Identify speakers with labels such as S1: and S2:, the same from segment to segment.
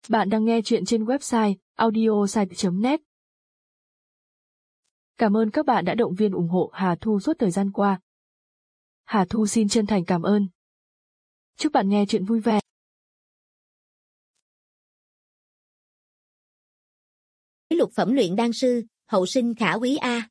S1: Bạn đang nghe chuyện trên website audiosite.net. Cảm ơn các bạn đã động viên ủng hộ Hà Thu suốt thời gian qua. Hà Thu xin chân thành cảm ơn. Chúc bạn nghe chuyện vui vẻ.
S2: Lục phẩm luyện đan sư, hậu sinh khả úy a.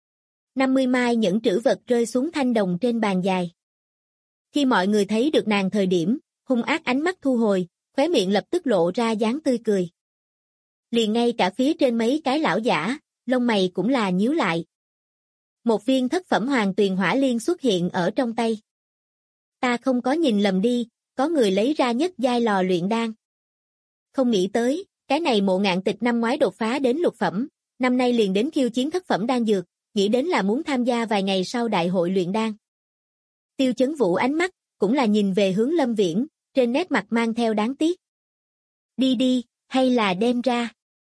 S2: 50 mai nhẫn trữ vật rơi xuống thanh đồng trên bàn dài. Khi mọi người thấy được nàng thời điểm, hung ác ánh mắt thu hồi, khóe miệng lập tức lộ ra dáng tươi cười. Liền ngay cả phía trên mấy cái lão giả, lông mày cũng là nhíu lại. Một viên thất phẩm hoàng tuyền hỏa liên xuất hiện ở trong tay. Ta không có nhìn lầm đi, có người lấy ra nhất giai lò luyện đan. Không nghĩ tới, cái này Mộ Ngạn Tịch năm ngoái đột phá đến lục phẩm, năm nay liền đến khiêu chiến thất phẩm đan dược, nghĩ đến là muốn tham gia vài ngày sau đại hội luyện đan. Tiêu Chấn Vũ ánh mắt, cũng là nhìn về hướng Lâm Viễn, trên nét mặt mang theo đáng tiếc. Đi đi, hay là đem ra.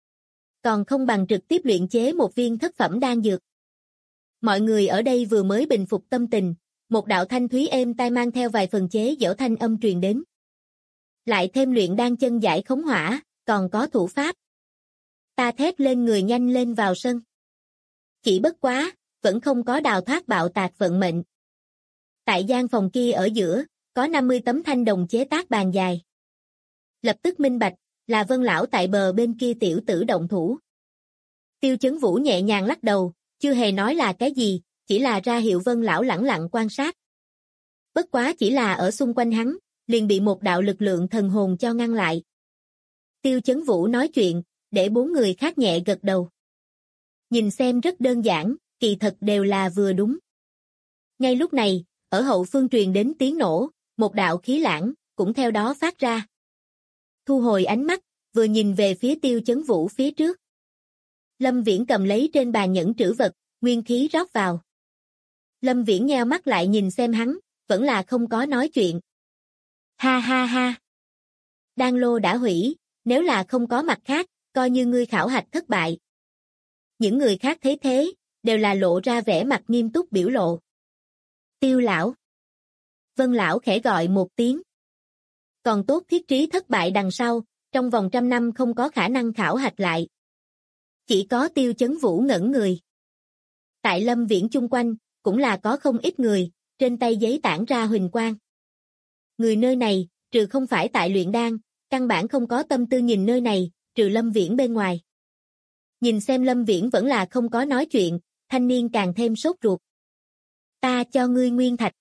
S2: Còn không bằng trực tiếp luyện chế một viên thất phẩm đan dược. Mọi người ở đây vừa mới bình phục tâm tình, một đạo thanh thúy êm tai mang theo vài phần chế giễu thanh âm truyền đến. Lại thêm luyện đan chân giải khống hỏa, còn có thủ pháp. Ta thét lên người nhanh lên vào sân. Chỉ bất quá, vẫn không có đào thoát bạo tạc vận mệnh. Tại gian phòng kia ở giữa, có 50 tấm thanh đồng chế tác bàn dài. Lập tức minh bạch, là Vân lão tại bờ bên kia tiểu tử động thủ. Tiêu Chấn Vũ nhẹ nhàng lắc đầu, chưa hề nói là cái gì, chỉ là ra hiệu Vân lão lẳng lặng quan sát. Bất quá chỉ là ở xung quanh hắn, liền bị một đạo lực lượng thần hồn cho ngăn lại. Tiêu Chấn Vũ nói chuyện, để bốn người khác nhẹ gật đầu. Nhìn xem rất đơn giản, kỳ thật đều là vừa đúng. Ngay lúc này, ở hậu phương truyền đến tiếng nổ, một đạo khí lãng, cũng theo đó phát ra. Thu hồi ánh mắt, vừa nhìn về phía Tiêu Chấn Vũ phía trước. Lâm Viễn cầm lấy trên bàn nhẫn trữ vật, nguyên khí rót vào. Lâm Viễn nheo mắt lại nhìn xem hắn, vẫn là không có nói chuyện. Ha ha ha. Đan lô đã hủy, nếu là không có mặt khác, coi như ngươi khảo hạch thất bại. Những người khác thấy thế, đều là lộ ra vẻ mặt nghiêm túc biểu lộ. Tiêu lão. Vân lão khẽ gọi một tiếng. Còn tốt thiết trí thất bại đằng sau, trong vòng 100 năm không có khả năng khảo hạch lại. Chỉ có Tiêu Chấn Vũ ngẩn người. Tại Lâm Viễn chung quanh, cũng là có không ít người, trên tay giấy tản ra huỳnh quang. Người nơi này, trừ không phải tại luyện đan, căn bản không có tâm tư nhìn nơi này, trừ Lâm Viễn bên ngoài. Nhìn xem Lâm Viễn vẫn là không có nói chuyện, thanh niên càng thêm sốt ruột. Ta cho ngươi nguyên thạch.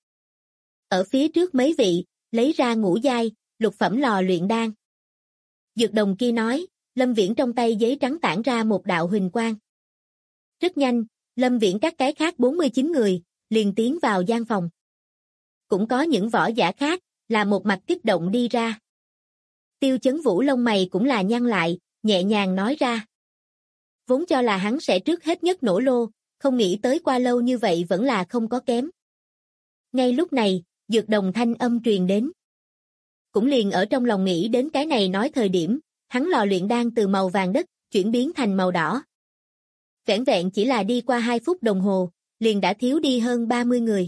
S2: Ở phía trước mấy vị, lấy ra ngũ giai, lục phẩm lò luyện đan. Dược đồng kia nói, Lâm Viễn trong tay giấy trắng tản ra một đạo huỳnh quang. Rất nhanh, Lâm Viễn các cái khác 49 người, liền tiến vào gian phòng. Cũng có những võ giả khác, là một mặt kích động đi ra. Tiêu Chấn Vũ lông mày cũng là nhăn lại, nhẹ nhàng nói ra. Vốn cho là hắn sẽ trước hết nhất nổ lô, không nghĩ tới qua lâu như vậy vẫn là không có kém. Ngay lúc này, dược đồng thanh âm truyền đến. Cũng liền ở trong lòng nghĩ đến cái này nói thời điểm, hắn lò luyện đan từ màu vàng đất, chuyển biến thành màu đỏ. Vẻn vẹn chỉ là đi qua 2 phút đồng hồ, liền đã thiếu đi hơn 30 người.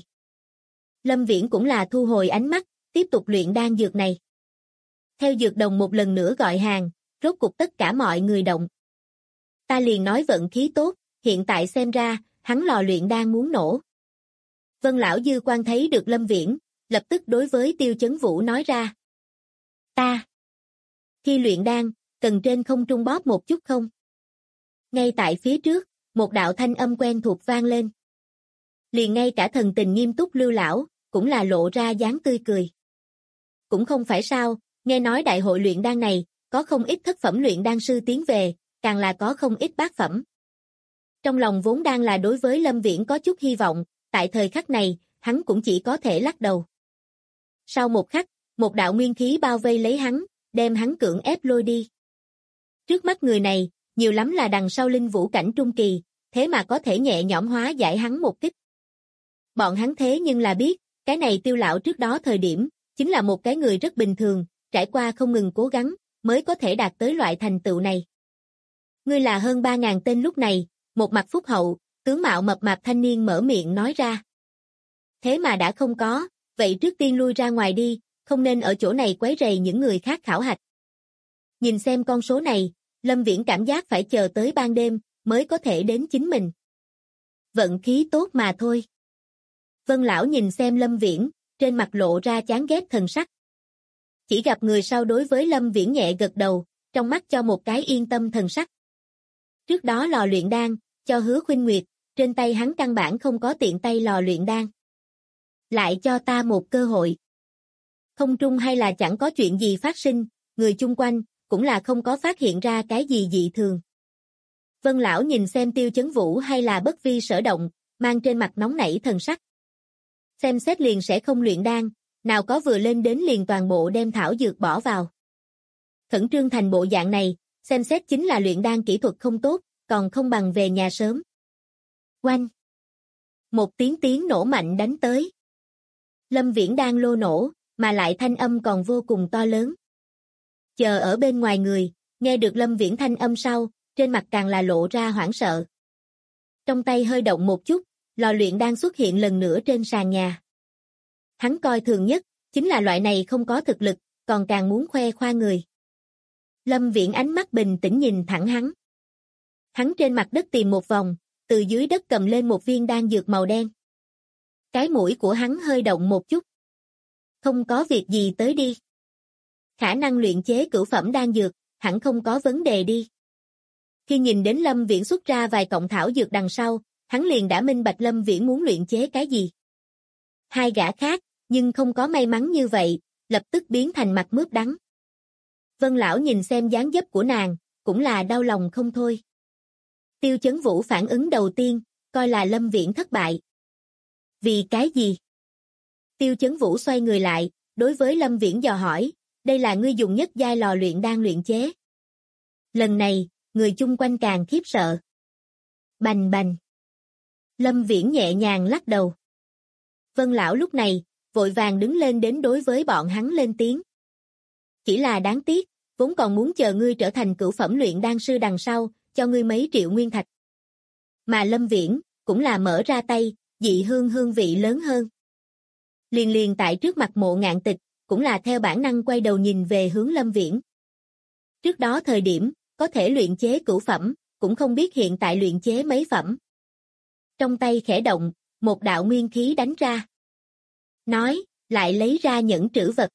S2: Lâm Viễn cũng là thu hồi ánh mắt, tiếp tục luyện đan dược này. Theo dược đồng một lần nữa gọi hàng, rốt cục tất cả mọi người động. Ta liền nói vận khí tốt, hiện tại xem ra, hắn lò luyện đan muốn nổ. Vân lão dư quan thấy được Lâm Viễn, lập tức đối với Tiêu Chấn Vũ nói ra. Ta. Khi luyện đan, cần trên không trung bóp một chút không? Ngay tại phía trước, một đạo thanh âm quen thuộc vang lên. Liền ngay cả thần tình nghiêm túc Lưu lão, cũng là lộ ra dáng tươi cười. Cũng không phải sao, nghe nói đại hội luyện đan này, có không ít thất phẩm luyện đan sư tiến về, càng là có không ít bát phẩm. Trong lòng vốn đang là đối với Lâm Viễn có chút hy vọng, tại thời khắc này, hắn cũng chỉ có thể lắc đầu. Sau một khắc, một đạo nguyên khí bao vây lấy hắn, đem hắn cưỡng ép lôi đi. Trước mắt người này, nhiều lắm là đằng sau linh vũ cảnh trung kỳ, thế mà có thể nhẹ nhõm hóa giải hắn một kích. Bọn hắn thế nhưng là biết, cái này Tiêu lão trước đó thời điểm, chính là một cái người rất bình thường, trải qua không ngừng cố gắng, mới có thể đạt tới loại thành tựu này. Ngươi là hơn 3.000 tên lúc này, một mặt phúc hậu, tướng mạo mập mạp thanh niên mở miệng nói ra. Thế mà đã không có, vậy trước tiên lui ra ngoài đi, không nên ở chỗ này quấy rầy những người khác khảo hạch. Nhìn xem con số này, Lâm Viễn cảm giác phải chờ tới ban đêm mới có thể đến chính mình. Vận khí tốt mà thôi. Vân lão nhìn xem Lâm Viễn, trên mặt lộ ra chán ghét thần sắc. Chỉ gặp người sau đối với Lâm Viễn nhẹ gật đầu, trong mắt cho một cái yên tâm thần sắc. Trước đó lò luyện đan, cho Hứa Khuynh Nguyệt, trên tay hắn căn bản không có tiện tay lò luyện đan. Lại cho ta một cơ hội. Không trung hay là chẳng có chuyện gì phát sinh, người chung quanh, cũng là không có phát hiện ra cái gì dị thường. Vân lão nhìn xem Tiêu Chấn Vũ hay là bất vi sở động, mang trên mặt nóng nảy thần sắc. Xem xét liền sẽ không luyện đan, nào có vừa lên đến liền toàn bộ đem thảo dược bỏ vào. Khẩn trương thành bộ dạng này, xem xét chính là luyện đan kỹ thuật không tốt, còn không bằng về nhà sớm. Oanh! Một tiếng nổ mạnh đánh tới. Lâm Viễn đang lô nổ, mà lại thanh âm còn vô cùng to lớn. Chờ ở bên ngoài người, nghe được Lâm Viễn thanh âm sau, trên mặt càng là lộ ra hoảng sợ. Trong tay hơi động một chút, lò luyện đan xuất hiện lần nữa trên sàn nhà. Hắn coi thường nhất, chính là loại này không có thực lực, còn càng muốn khoe khoa người. Lâm Viễn ánh mắt bình tĩnh nhìn thẳng hắn. Hắn trên mặt đất tìm một vòng, từ dưới đất cầm lên một viên đan dược màu đen. Cái mũi của hắn hơi động một chút. Không có việc gì tới đi. Khả năng luyện chế cửu phẩm đan dược, hẳn không có vấn đề đi. Khi nhìn đến Lâm Viễn xuất ra vài cọng thảo dược đằng sau, hắn liền đã minh bạch Lâm Viễn muốn luyện chế cái gì. Hai gã khác, nhưng không có may mắn như vậy, lập tức biến thành mặt mướp đắng. Vân lão nhìn xem dáng dấp của nàng, cũng là đau lòng không thôi. Tiêu Chấn Vũ phản ứng đầu tiên, coi là Lâm Viễn thất bại. Vì cái gì? Tiêu Chấn Vũ xoay người lại, đối với Lâm Viễn dò hỏi, đây là ngươi dùng nhất giai lò luyện đan luyện chế. Lần này, người chung quanh càng khiếp sợ. Bành bành. Lâm Viễn nhẹ nhàng lắc đầu. Vân lão lúc này, vội vàng đứng lên đến đối với bọn hắn lên tiếng. Chỉ là đáng tiếc, vốn còn muốn chờ ngươi trở thành cửu phẩm luyện đan sư đằng sau, cho ngươi mấy triệu nguyên thạch. Mà Lâm Viễn, cũng là mở ra tay, dị hương vị lớn hơn. Liền tại trước mặt Mộ Ngạn Tịch, cũng là theo bản năng quay đầu nhìn về hướng Lâm Viễn. Trước đó thời điểm, có thể luyện chế cửu phẩm, cũng không biết hiện tại luyện chế mấy phẩm. Trong tay khẽ động, một đạo nguyên khí đánh ra. Nói, lại lấy ra nhẫn trữ vật.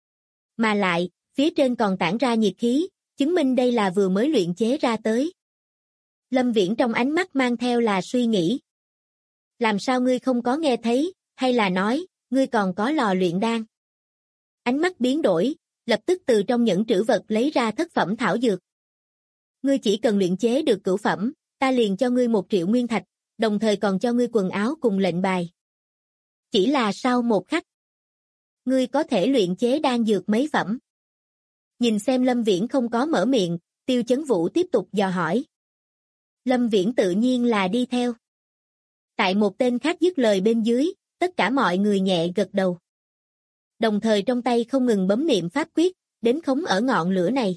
S2: Mà lại, phía trên còn tản ra nhiệt khí, chứng minh đây là vừa mới luyện chế ra tới. Lâm Viễn trong ánh mắt mang theo là suy nghĩ. Làm sao ngươi không có nghe thấy, hay là nói, ngươi còn có lò luyện đan? Ánh mắt biến đổi, lập tức từ trong nhẫn trữ vật lấy ra thất phẩm thảo dược. Ngươi chỉ cần luyện chế được cửu phẩm, ta liền cho ngươi 1 triệu nguyên thạch, đồng thời còn cho ngươi quần áo cùng lệnh bài. Chỉ là sau một khắc, ngươi có thể luyện chế đan dược mấy phẩm. Nhìn xem Lâm Viễn không có mở miệng, Tiêu Chấn Vũ tiếp tục dò hỏi. Lâm Viễn tự nhiên là đi theo. Tại một tên khác dứt lời bên dưới, tất cả mọi người nhẹ gật đầu. Đồng thời trong tay không ngừng bấm niệm pháp quyết, đến khống ở ngọn lửa này.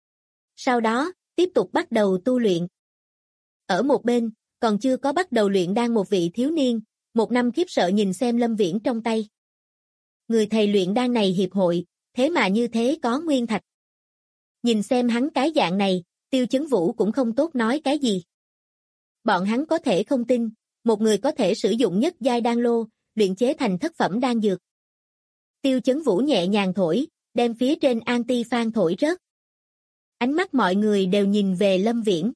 S2: Sau đó, tiếp tục bắt đầu tu luyện. Ở một bên, còn chưa có bắt đầu luyện đan một vị thiếu niên, một năm khiếp sợ nhìn xem Lâm Viễn trong tay. Người thầy luyện đan này hiệp hội, thế mà như thế có nguyên thạch. Nhìn xem hắn cái dạng này, Tiêu Chấn Vũ cũng không tốt nói cái gì. Bọn hắn có thể không tin, một người có thể sử dụng nhất giai đan lô, luyện chế thành thất phẩm đan dược. Tiêu Chấn Vũ nhẹ nhàng thổi, đem phía trên anti-fan thổi rớt. Ánh mắt mọi người đều nhìn về Lâm Viễn.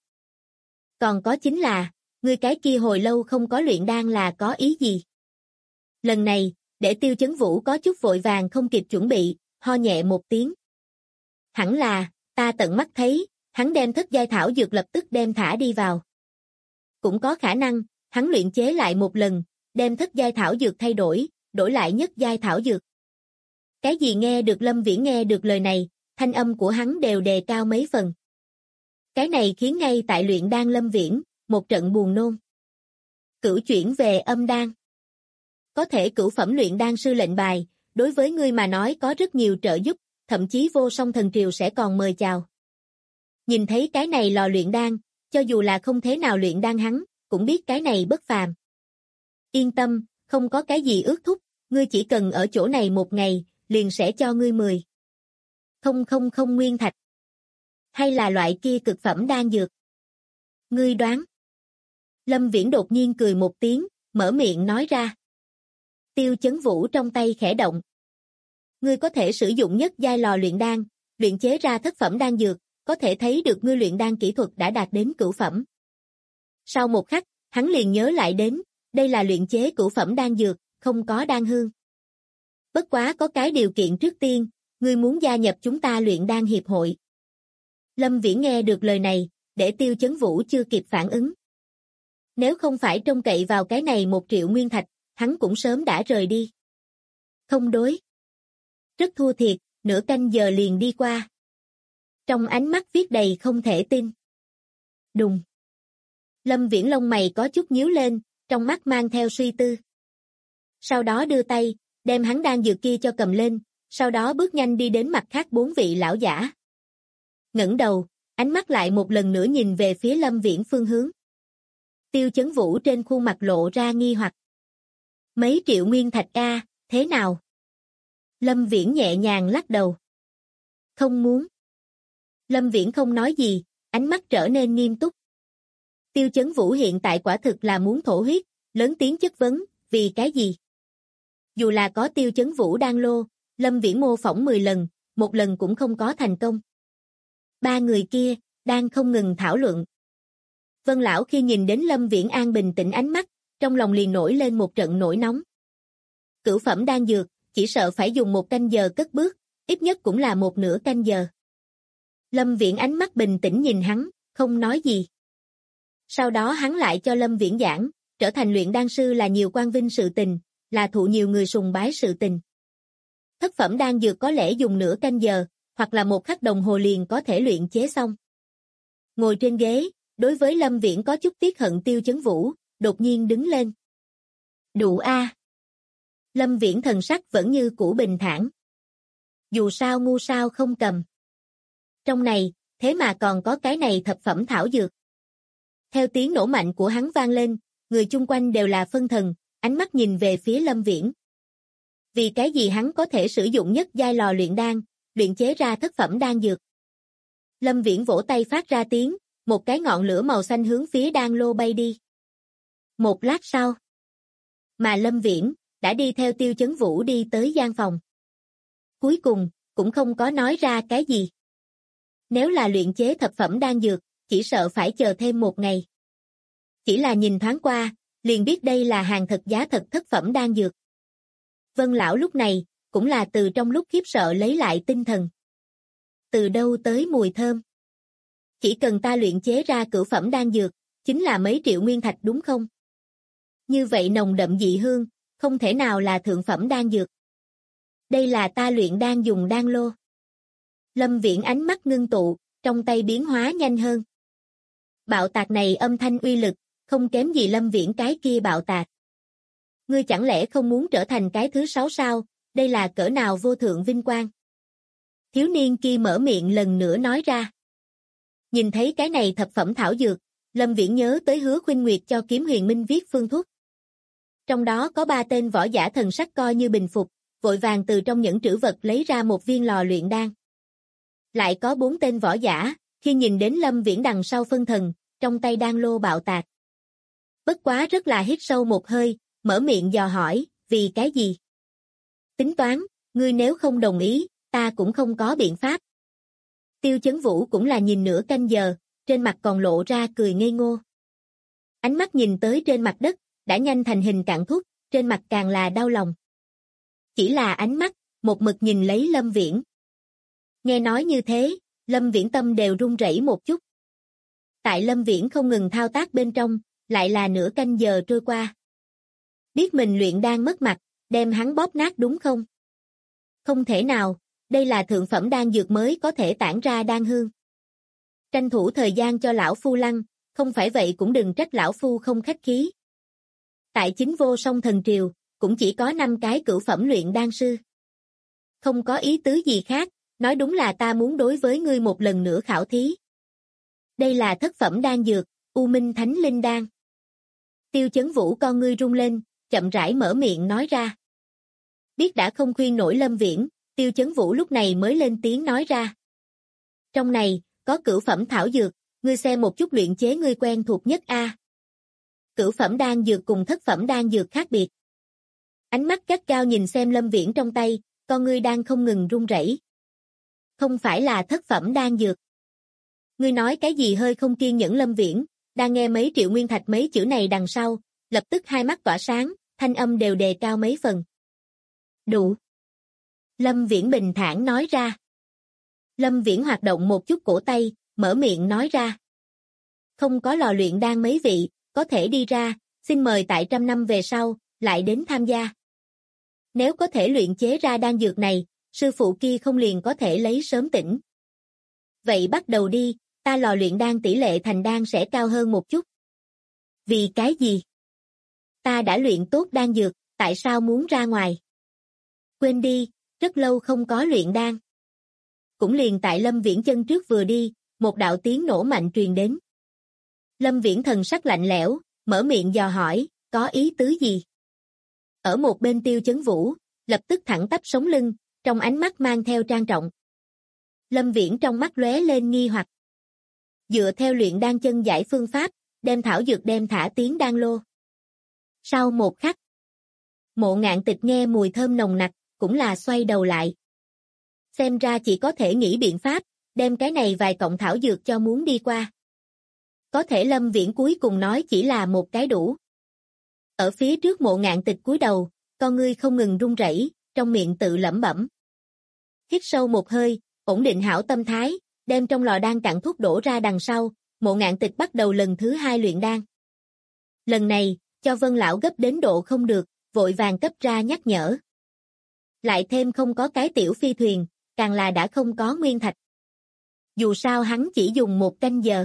S2: Còn có chính là, người cái kia hồi lâu không có luyện đan là có ý gì? Lần này, để Tiêu Chấn Vũ có chút vội vàng không kịp chuẩn bị, ho nhẹ một tiếng. Hẳn là, ta tận mắt thấy, hắn đem thất giai thảo dược lập tức đem thả đi vào. Cũng có khả năng, hắn luyện chế lại một lần, đem thất giai thảo dược thay đổi, đổi lại nhất giai thảo dược. Cái gì nghe được Lâm Viễn nghe được lời này, thanh âm của hắn đều đề cao mấy phần. Cái này khiến ngay tại luyện đan Lâm Viễn, một trận buồn nôn. Cửu chuyển về âm đan. Có thể cửu phẩm luyện đan sư lệnh bài, đối với ngươi mà nói có rất nhiều trợ giúp, thậm chí vô song thần triều sẽ còn mời chào. Nhìn thấy cái này lò luyện đan, cho dù là không thế nào luyện đan hắn, cũng biết cái này bất phàm. Yên tâm, không có cái gì ước thúc, ngươi chỉ cần ở chỗ này một ngày, liền sẽ cho ngươi 10. Không nguyên thạch. Hay là loại kia cực phẩm đan dược? Ngươi đoán. Lâm Viễn đột nhiên cười một tiếng, mở miệng nói ra. Tiêu Chấn Vũ trong tay khẽ động. Ngươi có thể sử dụng nhất giai lò luyện đan, luyện chế ra thất phẩm đan dược, có thể thấy được ngươi luyện đan kỹ thuật đã đạt đến cửu phẩm. Sau một khắc, hắn liền nhớ lại đến, đây là luyện chế cửu phẩm đan dược, không có đan hương. Bất quá có cái điều kiện trước tiên, ngươi muốn gia nhập chúng ta luyện đan hiệp hội. Lâm Viễn nghe được lời này, để Tiêu Chấn Vũ chưa kịp phản ứng. Nếu không phải trông cậy vào cái này 1 triệu nguyên thạch, hắn cũng sớm đã rời đi. Không đối. Rất thua thiệt, nửa canh giờ liền đi qua. Trong ánh mắt viết đầy không thể tin. Đùng. Lâm Viễn lông mày có chút nhíu lên, trong mắt mang theo suy tư. Sau đó đưa tay, đem hắn đan dược kia cho cầm lên, sau đó bước nhanh đi đến mặt khác 4 vị lão giả. Ngẩng đầu, ánh mắt lại một lần nữa nhìn về phía Lâm Viễn phương hướng. Tiêu Chấn Vũ trên khuôn mặt lộ ra nghi hoặc. Mấy triệu nguyên thạch a, thế nào? Lâm Viễn nhẹ nhàng lắc đầu. Không muốn. Lâm Viễn không nói gì, ánh mắt trở nên nghiêm túc. Tiêu Chấn Vũ hiện tại quả thực là muốn thổ huyết, lớn tiếng chất vấn, vì cái gì? Dù là có Tiêu Chấn Vũ đan lô, Lâm Viễn mô phỏng 10 lần, một lần cũng không có thành công. 3 người kia, đang không ngừng thảo luận. Vân Lão khi nhìn đến Lâm Viễn an bình tĩnh ánh mắt, trong lòng liền nổi lên một trận nổi nóng. Cửu phẩm đan dược, chỉ sợ phải dùng 1 canh giờ cất bước, ít nhất cũng là 1/2 canh giờ. Lâm Viễn ánh mắt bình tĩnh nhìn hắn, không nói gì. Sau đó hắn lại cho Lâm Viễn giảng, trở thành luyện đan sư là nhiều quan vinh sự tình, là thụ nhiều người sùng bái sự tình. Thất phẩm đan dược có lẽ dùng nửa canh giờ, hoặc là 1 khắc đồng hồ liền có thể luyện chế xong. Ngồi trên ghế, đối với Lâm Viễn có chút tiếc hận Tiêu Chấn Vũ, đột nhiên đứng lên. Đủ a. Lâm Viễn thần sắc vẫn như cũ bình thản. Dù sao ngu sao không cầm. Trong này, thế mà còn có cái này thập phẩm thảo dược. Theo tiếng nổ mạnh của hắn vang lên, người chung quanh đều là phân thần, ánh mắt nhìn về phía Lâm Viễn. Vì cái gì hắn có thể sử dụng nhất giai lò luyện đan, luyện chế ra thất phẩm đan dược. Lâm Viễn vỗ tay phát ra tiếng, một cái ngọn lửa màu xanh hướng phía đan lô bay đi. Một lát sau, mà Lâm Viễn đã đi theo Tiêu Chấn Vũ đi tới gian phòng. Cuối cùng, cũng không có nói ra cái gì. Nếu là luyện chế thập phẩm đan dược, chỉ sợ phải chờ thêm 1 ngày. Chỉ là nhìn thoáng qua, liền biết đây là hàng thật giá thật thất phẩm đan dược. Vân Lão lúc này, cũng là từ trong lúc khiếp sợ lấy lại tinh thần. Từ đâu tới mùi thơm? Chỉ cần ta luyện chế ra cửu phẩm đan dược, chính là mấy triệu nguyên thạch đúng không? Như vậy nồng đậm dị hương, không thể nào là thượng phẩm đan dược. Đây là ta luyện đan dùng đan lô. Lâm Viễn ánh mắt ngưng tụ, trong tay biến hóa nhanh hơn. Bạo tạc này âm thanh uy lực, không kém gì Lâm Viễn cái kia bạo tạc. Ngươi chẳng lẽ không muốn trở thành cái thứ 6 sao, đây là cỡ nào vô thượng vinh quang. Thiếu niên kia mở miệng lần nữa nói ra. Nhìn thấy cái này thập phẩm thảo dược, Lâm Viễn nhớ tới Hứa Khuynh Nguyệt cho Kiếm Huyền Minh viết phương thuốc. Trong đó có 3 tên võ giả thần sắc coi như bình phục, vội vàng từ trong những trữ vật lấy ra 1 viên lò luyện đan. Lại có 4 tên võ giả, khi nhìn đến Lâm Viễn đằng sau phân thần, trong tay đan lô bạo tạc. Bất quá rất là hít sâu một hơi, mở miệng dò hỏi, vì cái gì? Tính toán, ngươi nếu không đồng ý, ta cũng không có biện pháp. Tiêu Chấn Vũ cũng là nhìn nửa canh giờ, trên mặt còn lộ ra cười ngây ngô. Ánh mắt nhìn tới trên mặt đất, đã nhanh thành hình cạn thúc, trên mặt càng là đau lòng. Chỉ là ánh mắt, một mực nhìn lấy Lâm Viễn. Nghe nói như thế, Lâm Viễn tâm đều run rẩy một chút. Tại Lâm Viễn không ngừng thao tác bên trong, lại là nửa canh giờ trôi qua. Biết mình luyện đan mất mặt, đem hắn bóp nát đúng không? Không thể nào, đây là thượng phẩm đan dược mới có thể tản ra đan hương. Tranh thủ thời gian cho lão phu lăn, không phải vậy cũng đừng trách lão phu không khách khí. Tại Chính Vô Song Thần Triều, cũng chỉ có 5 cái cửu phẩm luyện đan sư. Không có ý tứ gì khác, nói đúng là ta muốn đối với ngươi một lần nữa khảo thí. Đây là thất phẩm đan dược, U Minh Thánh Linh Đan. Tiêu Chấn Vũ con ngươi rung lên, chậm rãi mở miệng nói ra. Biết đã không khuyên nổi Lâm Viễn, Tiêu Chấn Vũ lúc này mới lên tiếng nói ra. Trong này, có cửu phẩm thảo dược, ngươi xem một chút luyện chế ngươi quen thuộc nhất a. Cửu phẩm đan dược cùng thất phẩm đan dược khác biệt. Ánh mắt gắt gao nhìn xem Lâm Viễn trong tay, con ngươi đang không ngừng run rẩy. Không phải là thất phẩm đan dược. Ngươi nói cái gì hơi không kiên nhẫn Lâm Viễn, đang nghe mấy triệu nguyên thạch mấy chữ này đằng sau, lập tức hai mắt tỏa sáng, thanh âm đều đề cao mấy phần. Đủ. Lâm Viễn bình thản nói ra. Lâm Viễn hoạt động một chút cổ tay, mở miệng nói ra. Không có lò luyện đan mấy vị, có thể đi ra, xin mời tại 100 năm về sau, lại đến tham gia. Nếu có thể luyện chế ra đan dược này, sư phụ kia không liền có thể lấy sớm tỉnh. Vậy bắt đầu đi, ta lò luyện đan tỷ lệ thành đan sẽ cao hơn một chút. Vì cái gì? Ta đã luyện tốt đan dược, tại sao muốn ra ngoài? Quên đi, rất lâu không có luyện đan. Cũng liền tại Lâm Viễn chân trước vừa đi, một đạo tiếng nổ mạnh truyền đến. Lâm Viễn thần sắc lạnh lẽo, mở miệng dò hỏi, có ý tứ gì? Ở một bên Tiêu Chấn Vũ, lập tức thẳng tắp sống lưng, trong ánh mắt mang theo trang trọng. Lâm Viễn trong mắt lóe lên nghi hoặc. Dựa theo luyện đan chân giải phương pháp, đem thảo dược đem thả tiến đan lô. Sau một khắc, Mộ Ngạn Tịch nghe mùi thơm nồng nặc, cũng là xoay đầu lại. Xem ra chỉ có thể nghĩ biện pháp, đem cái này vài cọng thảo dược cho muốn đi qua. Có thể Lâm Viễn cuối cùng nói chỉ là một cái đủ. Ở phía trước Mộ Ngạn Tịch cúi đầu, con ngươi không ngừng run rẩy, trong miệng tự lẩm bẩm. Hít sâu một hơi, ổn định hảo tâm thái, đem trong lò đan cạn thuốc đổ ra đằng sau, Mộ Ngạn Tịch bắt đầu lần thứ 2 luyện đan. Lần này, cho Vân lão gấp đến độ không được, vội vàng cấp ra nhắc nhở. Lại thêm không có cái tiểu phi thuyền, càng là đã không có nguyên thạch. Dù sao hắn chỉ dùng 1 canh giờ.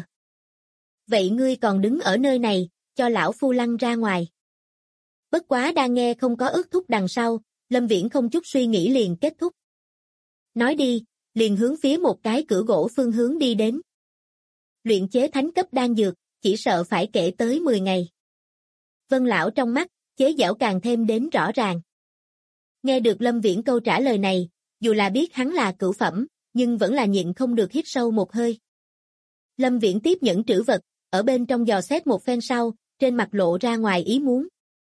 S2: Vậy ngươi còn đứng ở nơi này, cho lão phu lăn ra ngoài. Bất quá đang nghe không có ước thúc đằng sau, Lâm Viễn không chút suy nghĩ liền kết thúc. Nói đi, liền hướng phía một cái cửa gỗ phương hướng đi đến. Luyện chế thánh cấp đan dược, chỉ sợ phải kể tới 10 ngày. Vân lão trong mắt, chế giễu càng thêm đến rõ ràng. Nghe được Lâm Viễn câu trả lời này, dù là biết hắn là cửu phẩm, nhưng vẫn là nhịn không được hít sâu một hơi. Lâm Viễn tiếp nhận trữ vật, ở bên trong dò xét một phen sau, trên mặt lộ ra ngoài ý muốn.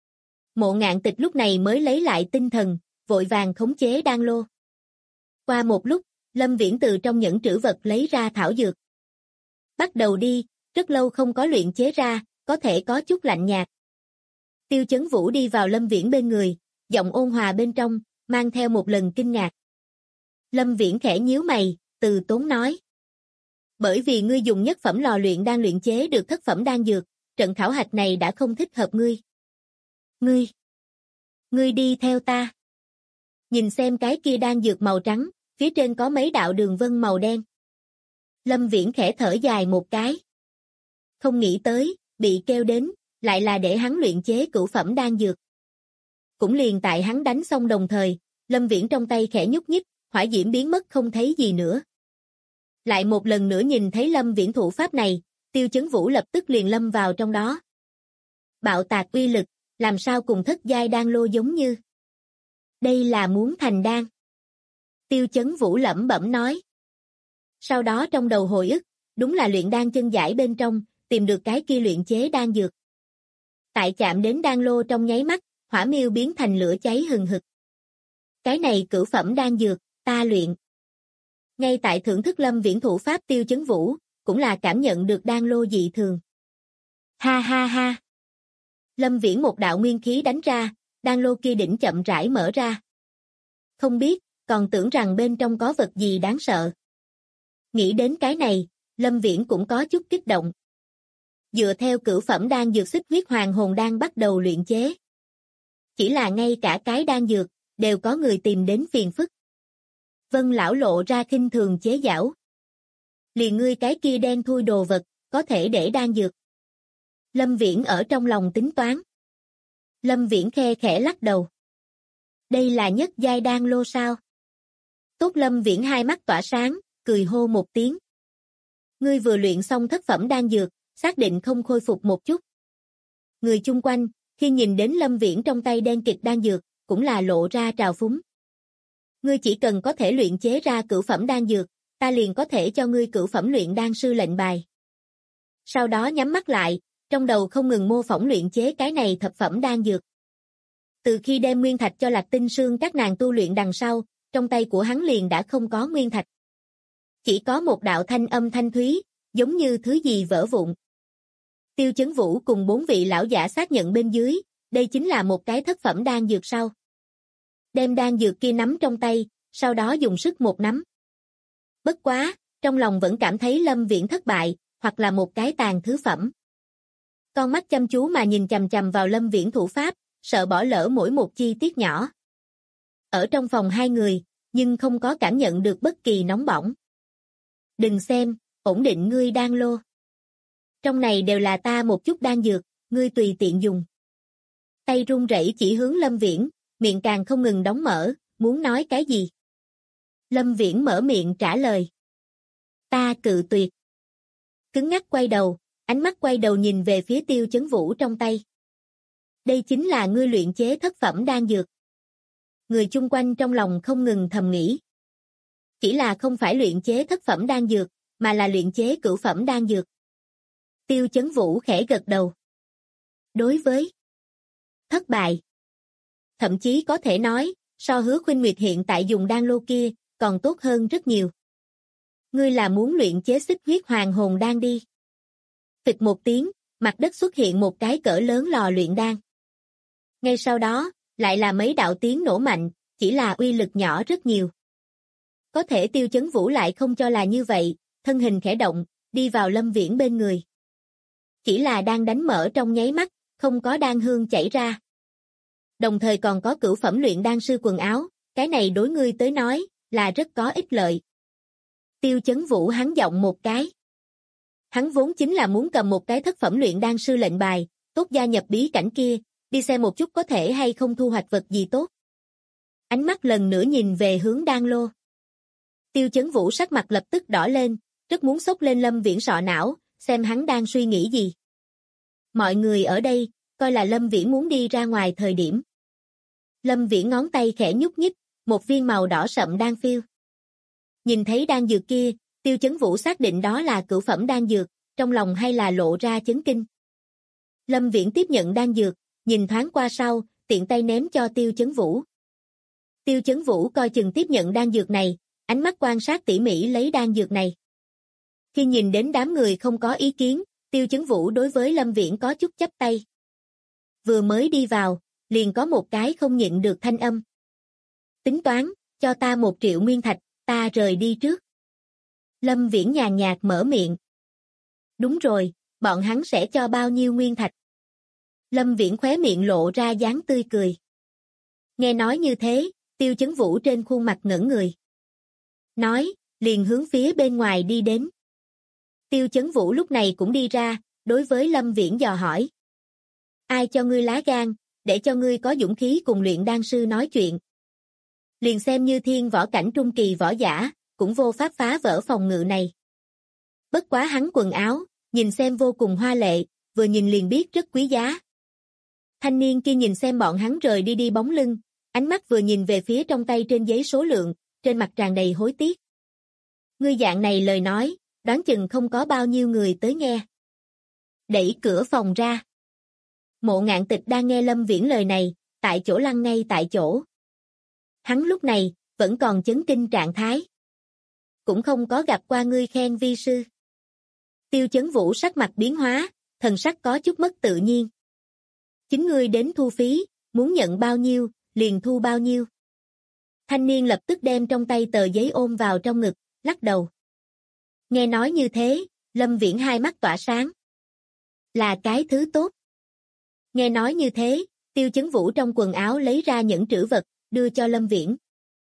S2: Mộ Ngạn Tịch lúc này mới lấy lại tinh thần, vội vàng khống chế đan lô. Qua một lúc, Lâm Viễn từ trong nhẫn trữ vật lấy ra thảo dược. Bắt đầu đi, rất lâu không có luyện chế ra, có thể có chút lạnh nhạt. Tiêu Chấn Vũ đi vào Lâm Viễn bên người, giọng ôn hòa bên trong, mang theo một lần kinh ngạc. Lâm Viễn khẽ nhíu mày, từ tốn nói. Bởi vì ngươi dùng nhất phẩm lò luyện đan luyện chế được thất phẩm đan dược, trận khảo hạch này đã không thích hợp ngươi. Ngươi đi theo ta. Nhìn xem cái kia đan dược màu trắng, phía trên có mấy đạo đường vân màu đen. Lâm Viễn khẽ thở dài một cái. Không nghĩ tới, bị kêu đến, lại là để hắn luyện chế cửu phẩm đan dược. Cũng liền tại hắn đánh xong đồng thời, Lâm Viễn trong tay khẽ nhúc nhích, hỏa diễm biến mất không thấy gì nữa. Lại một lần nữa nhìn thấy Lâm Viễn thủ pháp này, Tiêu Chấn Vũ lập tức liền lâm vào trong đó. Bạo tạc uy lực, làm sao cùng thất giai đan lô giống như. Đây là muốn thành đan. Tiêu Chấn Vũ lẩm bẩm nói. Sau đó trong đầu hồi ức, đúng là luyện đan chân giải bên trong, tìm được cái kia luyện chế đan dược. Tại chạm đến đan lô trong nháy mắt, hỏa miêu biến thành lửa cháy hừng hực. Cái này cửu phẩm đan dược, ta luyện. Ngay tại thưởng thức Lâm Viễn thủ pháp Tiêu Chấn Vũ, cũng là cảm nhận được đan lô dị thường. Ha ha ha. Lâm Viễn một đạo nguyên khí đánh ra, đan lô kia đỉnh chậm rãi mở ra. Không biết, còn tưởng rằng bên trong có vật gì đáng sợ. Nghĩ đến cái này, Lâm Viễn cũng có chút kích động. Dựa theo cửu phẩm đan dược xích huyết hoàng hồn đan bắt đầu luyện chế. Chỉ là ngay cả cái đan dược, đều có người tìm đến phiền phức. Vân lão lộ ra khinh thường chế giảo. Liền ngươi cái kia đen thui đồ vật, có thể để đan dược. Lâm Viễn ở trong lòng tính toán. Lâm Viễn khe khẽ lắc đầu. Đây là nhất giai đan lô sao? Tốt Lâm Viễn hai mắt tỏa sáng, cười hô một tiếng. Ngươi vừa luyện xong thất phẩm đan dược, xác định không khôi phục một chút. Người chung quanh, khi nhìn đến Lâm Viễn trong tay đen kịch đan dược, cũng là lộ ra trào phúng. Ngươi chỉ cần có thể luyện chế ra cửu phẩm đan dược, ta liền có thể cho ngươi cửu phẩm luyện đan sư lệnh bài. Sau đó nhắm mắt lại, trong đầu không ngừng mô phỏng luyện chế cái này thập phẩm đan dược. Từ khi đem nguyên thạch cho Lạc Tinh Sương các nàng tu luyện đằng sau, trong tay của hắn liền đã không có nguyên thạch. Chỉ có một đạo thanh âm thanh thúy, giống như thứ gì vỡ vụn. Tiêu Chấn Vũ cùng 4 vị lão giả xác nhận bên dưới, đây chính là một cái thất phẩm đan dược sau. Đem đan dược kia nắm trong tay, sau đó dùng sức một nắm. Bất quá, trong lòng vẫn cảm thấy Lâm Viễn thất bại, hoặc là một cái tàn thứ phẩm. Con mắt chăm chú mà nhìn chằm chằm vào Lâm Viễn thủ pháp, sợ bỏ lỡ mỗi một chi tiết nhỏ. Ở trong phòng hai người, nhưng không có cảm nhận được bất kỳ nóng bỏng. Đừng xem, ổn định ngươi đan lô. Trong này đều là ta một chút đan dược, ngươi tùy tiện dùng. Tay run rẩy chỉ hướng Lâm Viễn, miệng càng không ngừng đóng mở, muốn nói cái gì. Lâm Viễn mở miệng trả lời. Ta cự tuyệt. Cứng ngắc quay đầu, ánh mắt quay đầu nhìn về phía Tiêu Chấn Vũ trong tay. Đây chính là ngươi luyện chế thất phẩm đan dược. Người chung quanh trong lòng không ngừng thầm nghĩ. Chỉ là không phải luyện chế thất phẩm đan dược, mà là luyện chế cửu phẩm đan dược. Tiêu Chấn Vũ khẽ gật đầu. Đối với thất bại, thậm chí có thể nói, so Hứa Khuynh Nguyệt hiện tại dùng đan lô kia, còn tốt hơn rất nhiều. Ngươi là muốn luyện chế xích huyết hoàng hồn đan đi. Phịch một tiếng, mặt đất xuất hiện một cái cỡ lớn lò luyện đan. Ngay sau đó, lại là mấy đạo tiếng nổ mạnh, chỉ là uy lực nhỏ rất nhiều. Có thể Tiêu Chấn Vũ lại không cho là như vậy, thân hình khẽ động, đi vào Lâm Viễn bên người. Chỉ là đang đánh mở trong nháy mắt, không có đan hương chảy ra. Đồng thời còn có cửu phẩm luyện đan sư quần áo, cái này đối ngươi tới nói, là rất có ích lợi. Tiêu Chấn Vũ hắn giọng một cái. Hắn vốn chính là muốn cầm một cái thất phẩm luyện đan sư lệnh bài, tốt gia nhập bí cảnh kia, đi xem một chút có thể hay không thu hoạch vật gì tốt. Ánh mắt lần nữa nhìn về hướng đan lô. Tiêu Chấn Vũ sắc mặt lập tức đỏ lên, rất muốn xốc lên Lâm Viễn sọ não, xem hắn đang suy nghĩ gì. Mọi người ở đây, coi là Lâm Viễn muốn đi ra ngoài thời điểm. Lâm Viễn ngón tay khẽ nhúc nhích, một viên màu đỏ sậm đan phiêu. Nhìn thấy đan dược kia, Tiêu Chấn Vũ xác định đó là cửu phẩm đan dược, trong lòng hay là lộ ra chấn kinh. Lâm Viễn tiếp nhận đan dược, nhìn thoáng qua sau, tiện tay ném cho Tiêu Chấn Vũ. Tiêu Chấn Vũ coi chừng tiếp nhận đan dược này, ánh mắt quan sát tỉ mỉ lấy đan dược này. Khi nhìn đến đám người không có ý kiến, Tiêu Chấn Vũ đối với Lâm Viễn có chút chắp tay. Vừa mới đi vào, liền có một cái không nhịn được thanh âm. Tính toán, cho ta 1 triệu nguyên thạch, ta rời đi trước. Lâm Viễn nhàn nhạt mở miệng. Đúng rồi, bọn hắn sẽ cho bao nhiêu nguyên thạch? Lâm Viễn khóe miệng lộ ra dáng tươi cười. Nghe nói như thế, Tiêu Chấn Vũ trên khuôn mặt ngẩn người. Nói, liền hướng phía bên ngoài đi đến. Tiêu Chấn Vũ lúc này cũng đi ra, đối với Lâm Viễn dò hỏi. Ai cho ngươi lá gan, để cho ngươi có dũng khí cùng luyện đan sư nói chuyện. Liền xem như thiên võ cảnh trung kỳ võ giả, cũng vô pháp phá vỡ phòng ngự này. Bất quá hắn quần áo, nhìn xem vô cùng hoa lệ, vừa nhìn liền biết rất quý giá. Thanh niên kia nhìn xem bọn hắn rời đi bóng lưng, ánh mắt vừa nhìn về phía trong tay trên giấy số lượng, trên mặt tràn đầy hối tiếc. Ngươi dạng này lời nói, đoán chừng không có bao nhiêu người tới nghe. Đẩy cửa phòng ra. Mộ Ngạn Tịch đang nghe Lâm Viễn lời này, tại chỗ lăn ngay tại chỗ. Hắn lúc này, vẫn còn chấn kinh trạng thái. Cũng không có gặp qua ngươi khen vi sư. Tiêu Chấn Vũ sắc mặt biến hóa, thần sắc có chút mất tự nhiên. Chính ngươi đến thu phí, muốn nhận bao nhiêu, liền thu bao nhiêu. Thanh niên lập tức đem trong tay tờ giấy ôm vào trong ngực, lắc đầu. Nghe nói như thế, Lâm Viễn hai mắt tỏa sáng. Là cái thứ tốt. Nghe nói như thế, Tiêu Chấn Vũ trong quần áo lấy ra những trữ vật, đưa cho Lâm Viễn.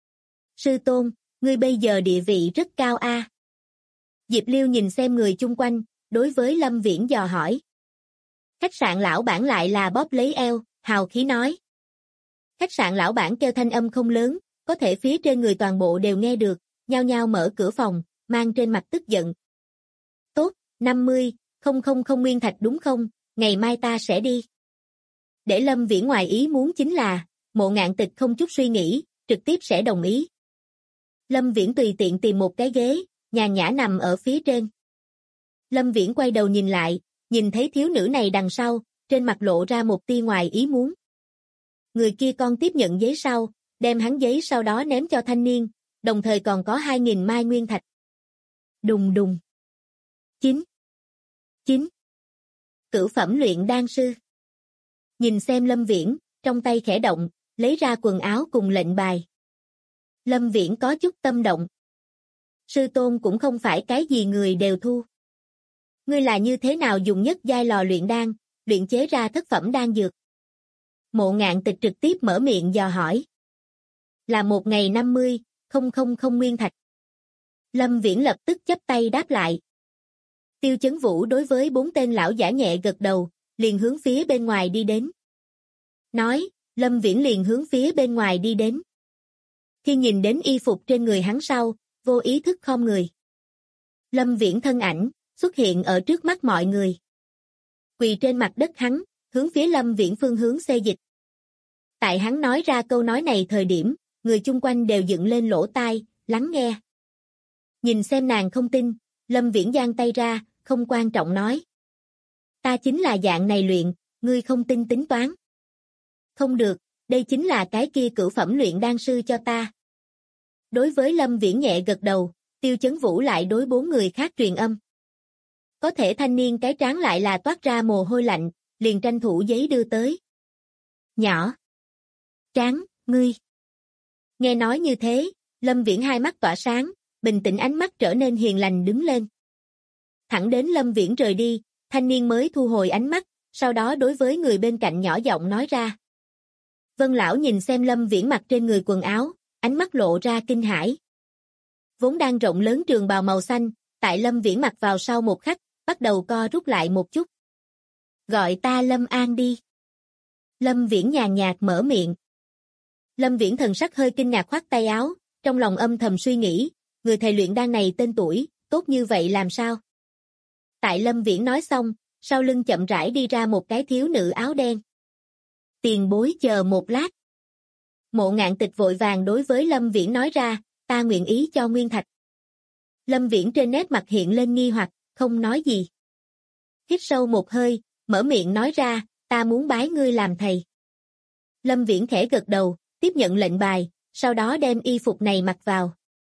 S2: Sư tôn, ngươi bây giờ địa vị rất cao a. Diệp Liêu nhìn xem người chung quanh, đối với Lâm Viễn dò hỏi. Khách sạn lão bản lại là bóp lấy eo, hào khí nói. Khách sạn lão bản kêu thanh âm không lớn, có thể phía trên người toàn bộ đều nghe được, nhao nhao mở cửa phòng, mang trên mặt tức giận. Tốt, 50, không nguyên thạch đúng không, ngày mai ta sẽ đi. Để Lâm Viễn ngoài ý muốn chính là, Mộ Ngạn Tịch không chút suy nghĩ, trực tiếp sẽ đồng ý. Lâm Viễn tùy tiện tìm một cái ghế, nhàn nhã nằm ở phía trên. Lâm Viễn quay đầu nhìn lại, nhìn thấy thiếu nữ này đằng sau, trên mặt lộ ra một tia ngoài ý muốn. Người kia còn tiếp nhận giấy sau, đem hắn giấy sau đó ném cho thanh niên, đồng thời còn có 2.000 mai nguyên thạch. Đùng đùng. 9. Cửu phẩm luyện đan sư. Nhìn xem Lâm Viễn, trong tay khẽ động, lấy ra quần áo cùng lệnh bài. Lâm Viễn có chút tâm động. Sư tôn cũng không phải cái gì người đều thu. Ngươi là như thế nào dùng nhất giai lò luyện đan, luyện chế ra thất phẩm đan dược? Mộ Ngạn Tịch trực tiếp mở miệng dò hỏi. Là một ngày 50.000 nguyên thạch. Lâm Viễn lập tức chắp tay đáp lại. Tiêu Chấn Vũ đối với 4 tên lão giả nhẹ gật đầu, liền hướng phía bên ngoài đi đến. Nói, Lâm Viễn liền hướng phía bên ngoài đi đến. Khi nhìn đến y phục trên người hắn sau, vô ý thức khom người. Lâm Viễn thân ảnh xuất hiện ở trước mắt mọi người. Quỳ trên mặt đất hắn, hướng phía Lâm Viễn phương hướng xê dịch. Tại hắn nói ra câu nói này thời điểm, người chung quanh đều dựng lên lỗ tai, lắng nghe. Nhìn xem nàng không tin, Lâm Viễn giang tay ra, không quan trọng nói. Ta chính là dạng này luyện, ngươi không tin tính toán. Không được, đây chính là cái kia cửu phẩm luyện đan sư cho ta. Đối với Lâm Viễn nhẹ gật đầu, Tiêu Chấn Vũ lại đối 4 người khác truyền âm. Có thể thanh niên cái trán lại là toát ra mồ hôi lạnh, liền tranh thủ giấy đưa tới. Nhỏ. Tráng, ngươi. Nghe nói như thế, Lâm Viễn hai mắt tỏa sáng, bình tĩnh ánh mắt trở nên hiền lành đứng lên. Thẳng đến Lâm Viễn rời đi, thanh niên mới thu hồi ánh mắt, sau đó đối với người bên cạnh nhỏ giọng nói ra. Vân lão nhìn xem Lâm Viễn mặc trên người quần áo, ánh mắt lộ ra kinh hãi. Vốn đang rộng lớn trường bào màu xanh, tại Lâm Viễn mặc vào sau một khắc, bắt đầu co rút lại một chút. Gọi ta Lâm An đi. Lâm Viễn nhàn nhạt mở miệng. Lâm Viễn thần sắc hơi kinh ngạc khoát tay áo, trong lòng âm thầm suy nghĩ, người thầy luyện đan này tên tuổi, tốt như vậy làm sao? Tại Lâm Viễn nói xong, sau lưng chậm rãi đi ra một cái thiếu nữ áo đen. Tiền bối chờ một lát. Mộ Ngạn Tịch vội vàng đối với Lâm Viễn nói ra, ta nguyện ý cho nguyên thạch. Lâm Viễn trên nét mặt hiện lên nghi hoặc, không nói gì. Hít sâu một hơi, mở miệng nói ra, ta muốn bái ngươi làm thầy. Lâm Viễn khẽ gật đầu, tiếp nhận lệnh bài, sau đó đem y phục này mặc vào.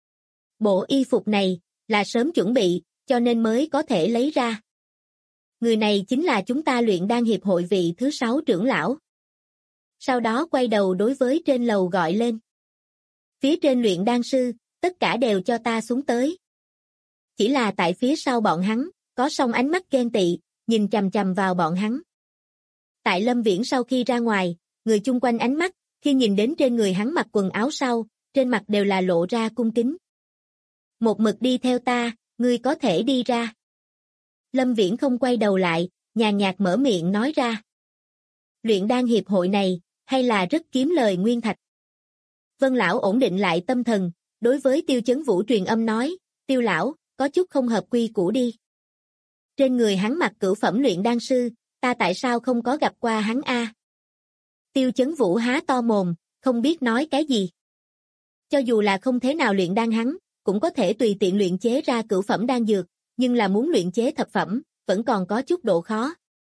S2: Bộ y phục này, là sớm chuẩn bị, cho nên mới có thể lấy ra. Người này chính là chúng ta luyện đan hiệp hội vị thứ 6 trưởng lão. Sau đó quay đầu đối với trên lầu gọi lên. Phía trên luyện đan sư, tất cả đều cho ta xuống tới. Chỉ là tại phía sau bọn hắn, có song ánh mắt ghen tị, nhìn chằm chằm vào bọn hắn. Tại Lâm Viễn sau khi ra ngoài, người chung quanh ánh mắt, khi nhìn đến trên người hắn mặc quần áo sau, trên mặt đều là lộ ra cung kính. Một mực đi theo ta, ngươi có thể đi ra. Lâm Viễn không quay đầu lại, nhàn nhạt mở miệng nói ra. Luyện đan hiệp hội này, hay là rất kiếm lời nguyên thạch. Vân lão ổn định lại tâm thần, đối với Tiêu Chấn Vũ truyền âm nói, Tiêu lão, có chút không hợp quy củ đi. Trên người hắn mặc cửu phẩm luyện đan sư, ta tại sao không có gặp qua hắn a? Tiêu Chấn Vũ há to mồm, không biết nói cái gì. Cho dù là không thế nào luyện đan hắn, cũng có thể tùy tiện luyện chế ra cửu phẩm đan dược, nhưng là muốn luyện chế thập phẩm, vẫn còn có chút độ khó.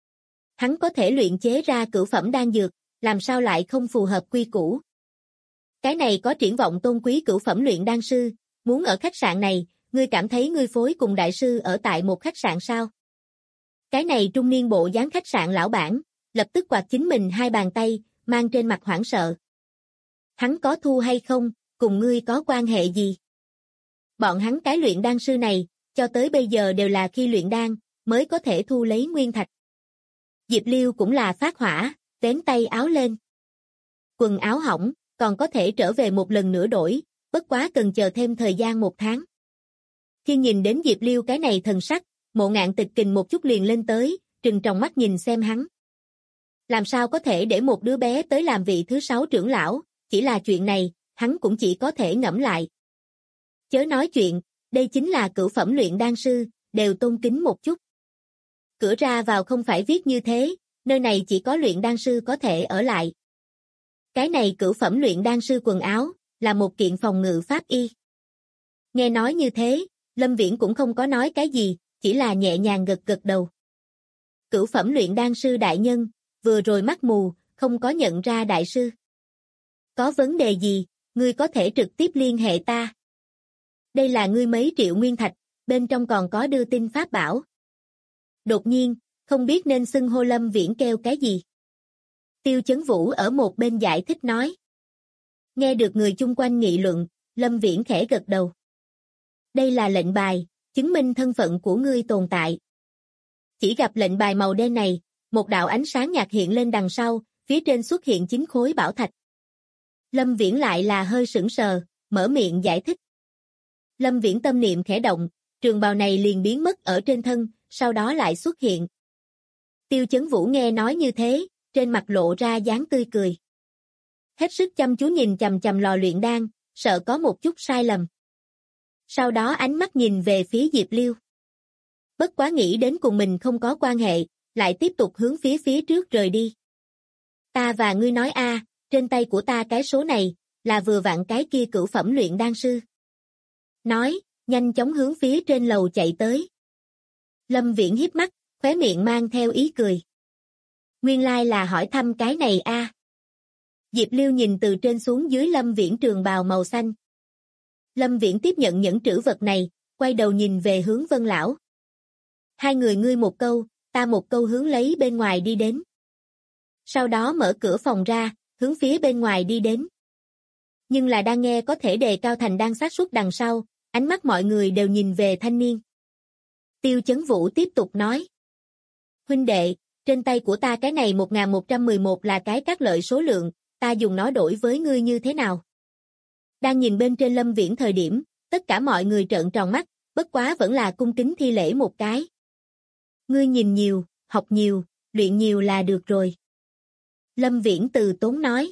S2: Hắn có thể luyện chế ra cửu phẩm đan dược, làm sao lại không phù hợp quy củ. Cái này có triển vọng tôn quý cửu phẩm luyện đan sư, muốn ở khách sạn này, ngươi cảm thấy ngươi phối cùng đại sư ở tại một khách sạn sao? Cái này trung niên bộ dáng khách sạn lão bản, lập tức quạt chính mình hai bàn tay, mang trên mặt hoảng sợ. Hắn có thu hay không, cùng ngươi có quan hệ gì? Bọn hắn cái luyện đan sư này, cho tới bây giờ đều là khi luyện đan, mới có thể thu lấy nguyên thạch. Diệp Liêu cũng là phát hỏa, vén tay áo lên. Quần áo hỏng, còn có thể trở về một lần nữa đổi, bất quá cần chờ thêm thời gian 1 tháng. Khi nhìn đến Diệp Liêu cái này thần sắc, Mộ Ngạn Tịch kình một chút liền lên tới, trừng tròng mắt nhìn xem hắn. Làm sao có thể để một đứa bé tới làm vị thứ 6 trưởng lão, chỉ là chuyện này, hắn cũng chỉ có thể ngẫm lại. Chớ nói chuyện, đây chính là cửu phẩm luyện đan sư, đều tôn kính một chút. Cửa ra vào không phải viết như thế, nơi này chỉ có luyện đan sư có thể ở lại. Cái này cửu phẩm luyện đan sư quần áo, là một kiện phòng ngự pháp y. Nghe nói như thế, Lâm Viễn cũng không có nói cái gì, chỉ là nhẹ nhàng gật gật đầu. Cửu phẩm luyện đan sư đại nhân, vừa rồi mắt mù, không có nhận ra đại sư. Có vấn đề gì, ngươi có thể trực tiếp liên hệ ta. Đây là ngươi mấy triệu nguyên thạch, bên trong còn có đưa tin pháp bảo. Đột nhiên, không biết nên xưng hô Lâm Viễn kêu cái gì. Tiêu Chấn Vũ ở một bên giải thích nói. Nghe được người chung quanh nghị luận, Lâm Viễn khẽ gật đầu. Đây là lệnh bài, chứng minh thân phận của ngươi tồn tại. Chỉ gặp lệnh bài màu đen này, một đạo ánh sáng nhạt hiện lên đằng sau, phía trên xuất hiện 9 khối bảo thạch. Lâm Viễn lại là hơi sững sờ, mở miệng giải thích. Lâm Viễn tâm niệm khẽ động, trường bào này liền biến mất ở trên thân, sau đó lại xuất hiện. Tiêu Chấn Vũ nghe nói như thế, trên mặt lộ ra dáng tươi cười. Hết sức chăm chú nhìn chằm chằm lò luyện đan, sợ có một chút sai lầm. Sau đó ánh mắt nhìn về phía Diệp Liêu. Bất quá nghĩ đến cùng mình không có quan hệ, lại tiếp tục hướng phía trước rời đi. Ta và ngươi nói trên tay của ta cái số này, là vừa vặn cái kia cửu phẩm luyện đan sư. Nói, nhanh chóng hướng phía trên lầu chạy tới. Lâm Viễn híp mắt, khóe miệng mang theo ý cười. Nguyên lai là hỏi thăm cái này Diệp Liêu nhìn từ trên xuống dưới Lâm Viễn trường bào màu xanh. Lâm Viễn tiếp nhận những trữ vật này, quay đầu nhìn về hướng Vân Lão. Hai người ngươi một câu, ta một câu hướng lấy bên ngoài đi đến. Sau đó mở cửa phòng ra, hướng phía bên ngoài đi đến. Nhưng là đang nghe có thể đề cao thành đang xác suất đằng sau, ánh mắt mọi người đều nhìn về thanh niên. Tiêu Chấn Vũ tiếp tục nói. Huynh đệ, trên tay của ta cái này 1111 là cái các lợi số lượng, ta dùng nó đổi với ngươi như thế nào? Đang nhìn bên trên Lâm Viễn thời điểm, tất cả mọi người trợn tròn mắt, bất quá vẫn là cung kính thi lễ một cái. Ngươi nhìn nhiều, học nhiều, luyện nhiều là được rồi. Lâm Viễn từ tốn nói.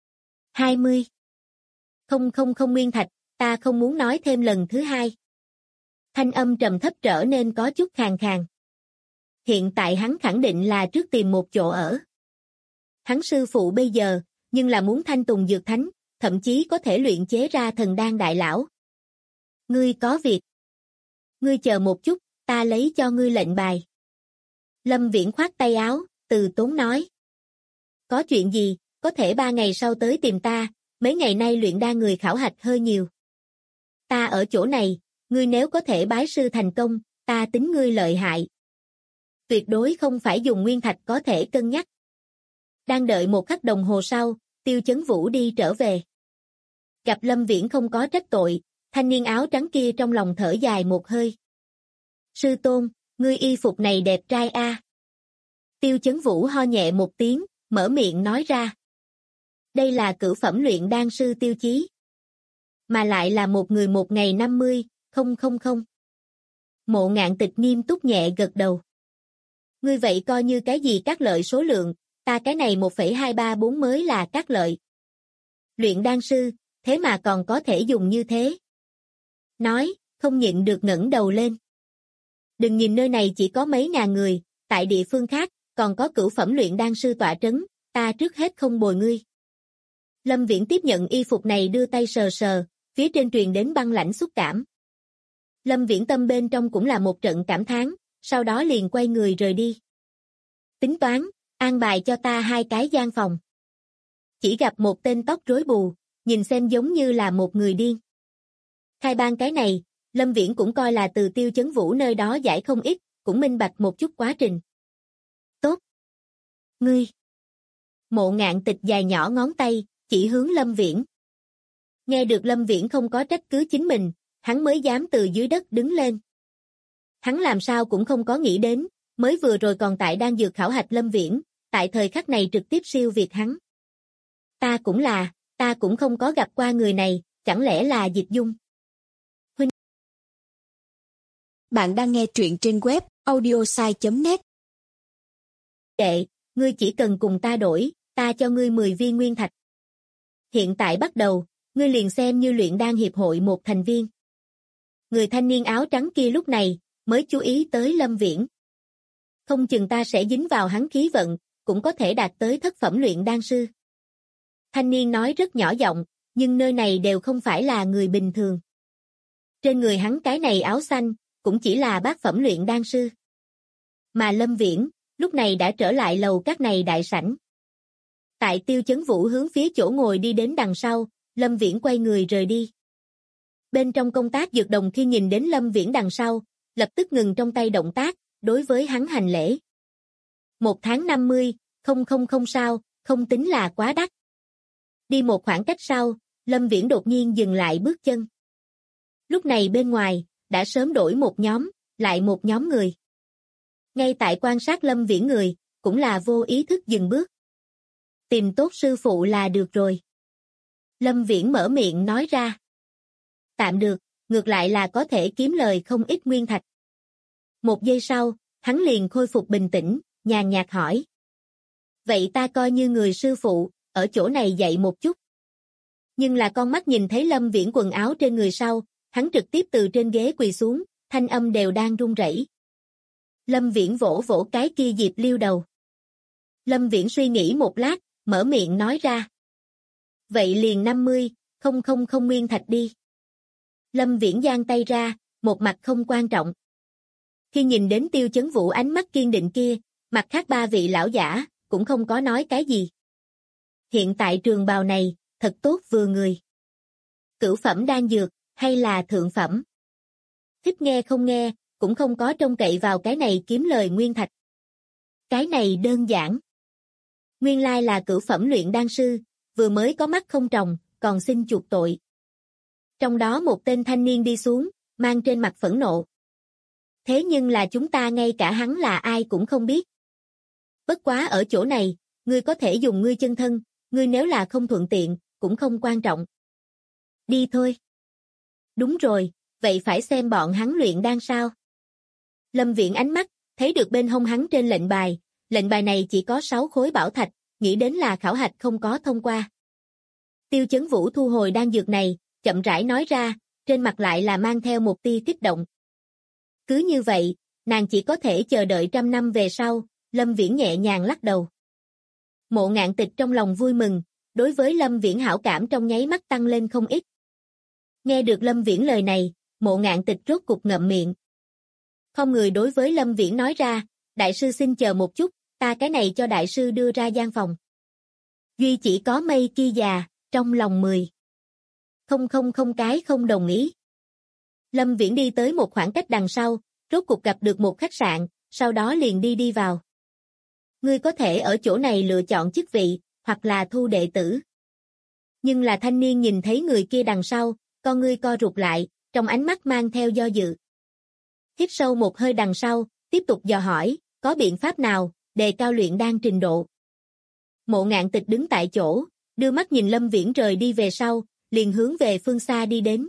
S2: 20. Không nguyên thạch, ta không muốn nói thêm lần thứ hai. Thanh âm trầm thấp trở nên có chút khàn khàn. Hiện tại hắn khẳng định là trước tìm một chỗ ở. Hắn sư phụ bây giờ, nhưng là muốn thanh tùng dược thánh, thậm chí có thể luyện chế ra thần đan đại lão. Ngươi có việc. Ngươi chờ một chút, ta lấy cho ngươi lệnh bài. Lâm Viễn khoát tay áo, từ tốn nói. Có chuyện gì, có thể 3 ngày sau tới tìm ta, mấy ngày nay luyện đan người khảo hạch hơi nhiều. Ta ở chỗ này, ngươi nếu có thể bái sư thành công, ta tính ngươi lợi hại. Tuyệt đối không phải dùng nguyên thạch có thể cân nhắc. Đang đợi một khắc đồng hồ sau, Tiêu Chấn Vũ đi trở về. Gặp Lâm Viễn không có trách tội, thanh niên áo trắng kia trong lòng thở dài một hơi. Sư tôn, ngươi y phục này đẹp trai Tiêu Chấn Vũ ho nhẹ một tiếng, mở miệng nói ra. Đây là cửu phẩm luyện đan sư Tiêu Chí. Mà lại là một người một ngày 50, không. Mộ Ngạn Tịch nghiêm túc nhẹ gật đầu. Ngươi vậy coi như cái gì các lợi số lượng, ta cái này 1,234 mới là các lợi. Luyện đan sư, thế mà còn có thể dùng như thế. Nói, không nhịn được ngẩng đầu lên. Đừng nhìn nơi này chỉ có mấy ngàn người, tại địa phương khác, còn có cửu phẩm luyện đan sư tọa trấn, ta trước hết không bồi ngươi. Lâm Viễn tiếp nhận y phục này đưa tay sờ sờ, phía trên truyền đến băng lãnh xúc cảm. Lâm Viễn tâm bên trong cũng là một trận cảm thán, sau đó liền quay người rời đi. Tính toán, an bài cho ta 2 cái gian phòng. Chỉ gặp một tên tóc rối bù, nhìn xem giống như là một người điên. Khai ban cái này, Lâm Viễn cũng coi là từ Tiêu Chấn Vũ nơi đó giải không ít, cũng minh bạch một chút quá trình. Tốt. Ngươi. Mộ Ngạn Tịch dài nhỏ ngón tay, chỉ hướng Lâm Viễn. Nghe được Lâm Viễn không có trách cứ chính mình, hắn mới dám từ dưới đất đứng lên. Hắn làm sao cũng không có nghĩ đến, mới vừa rồi còn tại đang dược khảo hạch Lâm Viễn, tại thời khắc này trực tiếp siêu việt hắn. Ta cũng không có gặp qua người này, chẳng lẽ là Dịch Dung? Huynh.
S3: Bạn đang nghe truyện trên web audiosai.net.
S2: Đệ, ngươi chỉ cần cùng ta đổi, ta cho ngươi 10 viên nguyên thạch. Hiện tại bắt đầu, ngươi liền xem như luyện đan hiệp hội một thành viên. Người thanh niên áo trắng kia lúc này, mới chú ý tới Lâm Viễn. Không chừng ta sẽ dính vào hắn khí vận, cũng có thể đạt tới thất phẩm luyện đan sư. Thanh niên nói rất nhỏ giọng, nhưng nơi này đều không phải là người bình thường. Trên người hắn cái này áo xanh, cũng chỉ là bát phẩm luyện đan sư. Mà Lâm Viễn, lúc này đã trở lại lầu các này đại sảnh. Tại Tiêu Chấn Vũ hướng phía chỗ ngồi đi đến đằng sau, Lâm Viễn quay người rời đi. Bên trong công tác dược đồng khi nhìn đến Lâm Viễn đằng sau, lập tức ngừng trong tay động tác, đối với hắn hành lễ. 1 tháng 50, không sao, không tính là quá đắt. Đi một khoảng cách sau, Lâm Viễn đột nhiên dừng lại bước chân. Lúc này bên ngoài, đã sớm đổi một nhóm, lại một nhóm người. Ngay tại quan sát Lâm Viễn người, cũng là vô ý thức dừng bước. Tìm tốt sư phụ là được rồi. Lâm Viễn mở miệng nói ra. Tạm được, ngược lại là có thể kiếm lời không ít nguyên thạch. Một giây sau, hắn liền khôi phục bình tĩnh, nhàn nhạt hỏi. Vậy ta coi như người sư phụ, ở chỗ này dạy một chút. Nhưng là con mắt nhìn thấy Lâm Viễn quần áo trên người sau, hắn trực tiếp từ trên ghế quỳ xuống, thanh âm đều đang run rẩy. Lâm Viễn vỗ vỗ cái kia Diệp Liêu đầu. Lâm Viễn suy nghĩ một lát, mở miệng nói ra. Vậy liền 50, không nguyên thạch đi. Lâm Viễn giang tay ra, một mặt không quan trọng. Khi nhìn đến Tiêu Chấn Vũ ánh mắt kiên định kia, mặt khác ba vị lão giả, cũng không có nói cái gì. Hiện tại trường bào này, thật tốt vừa người. Cửu phẩm đan dược, hay là thượng phẩm? Thích nghe không nghe, cũng không có trông cậy vào cái này kiếm lời nguyên thạch. Cái này đơn giản. Nguyên lai là cửu phẩm luyện đan sư, vừa mới có mắt không tròng, còn xin chuộc tội. Trong đó một tên thanh niên đi xuống, mang trên mặt phẫn nộ. Thế nhưng là chúng ta ngay cả hắn là ai cũng không biết. Bất quá ở chỗ này, ngươi có thể dùng ngươi chân thân, ngươi nếu là không thuận tiện, cũng không quan trọng. Đi thôi. Đúng rồi, vậy phải xem bọn hắn luyện đan sao. Lâm Viễn ánh mắt, thấy được bên hông hắn trên lệnh bài này chỉ có 6 khối bảo thạch, nghĩ đến là khảo hạch không có thông qua. Tiêu Chấn Vũ thu hồi đan dược này, chậm rãi nói ra, trên mặt lại là mang theo một tia kích động. Cứ như vậy, nàng chỉ có thể chờ đợi 100 năm về sau, Lâm Viễn nhẹ nhàng lắc đầu. Mộ Ngạn Tịch trong lòng vui mừng, đối với Lâm Viễn hảo cảm trong nháy mắt tăng lên không ít. Nghe được Lâm Viễn lời này, Mộ Ngạn Tịch rốt cục ngậm miệng. Không người đối với Lâm Viễn nói ra, đại sư xin chờ một chút, ta cái này cho đại sư đưa ra gian phòng. Duy chỉ có mây kia già, trong lòng 10. Không cái không đồng ý. Lâm Viễn đi tới một khoảng cách đằng sau, rốt cục gặp được một khách sạn, sau đó liền đi vào. Ngươi có thể ở chỗ này lựa chọn chức vị, hoặc là thu đệ tử. Nhưng là thanh niên nhìn thấy người kia đằng sau, con ngươi co rụt lại, trong ánh mắt mang theo do dự. Hít sâu một hơi đằng sau, tiếp tục dò hỏi, có biện pháp nào, đề cao luyện đan trình độ. Mộ Ngạn Tịch đứng tại chỗ, đưa mắt nhìn Lâm Viễn rời đi về sau, liền hướng về phương xa đi đến.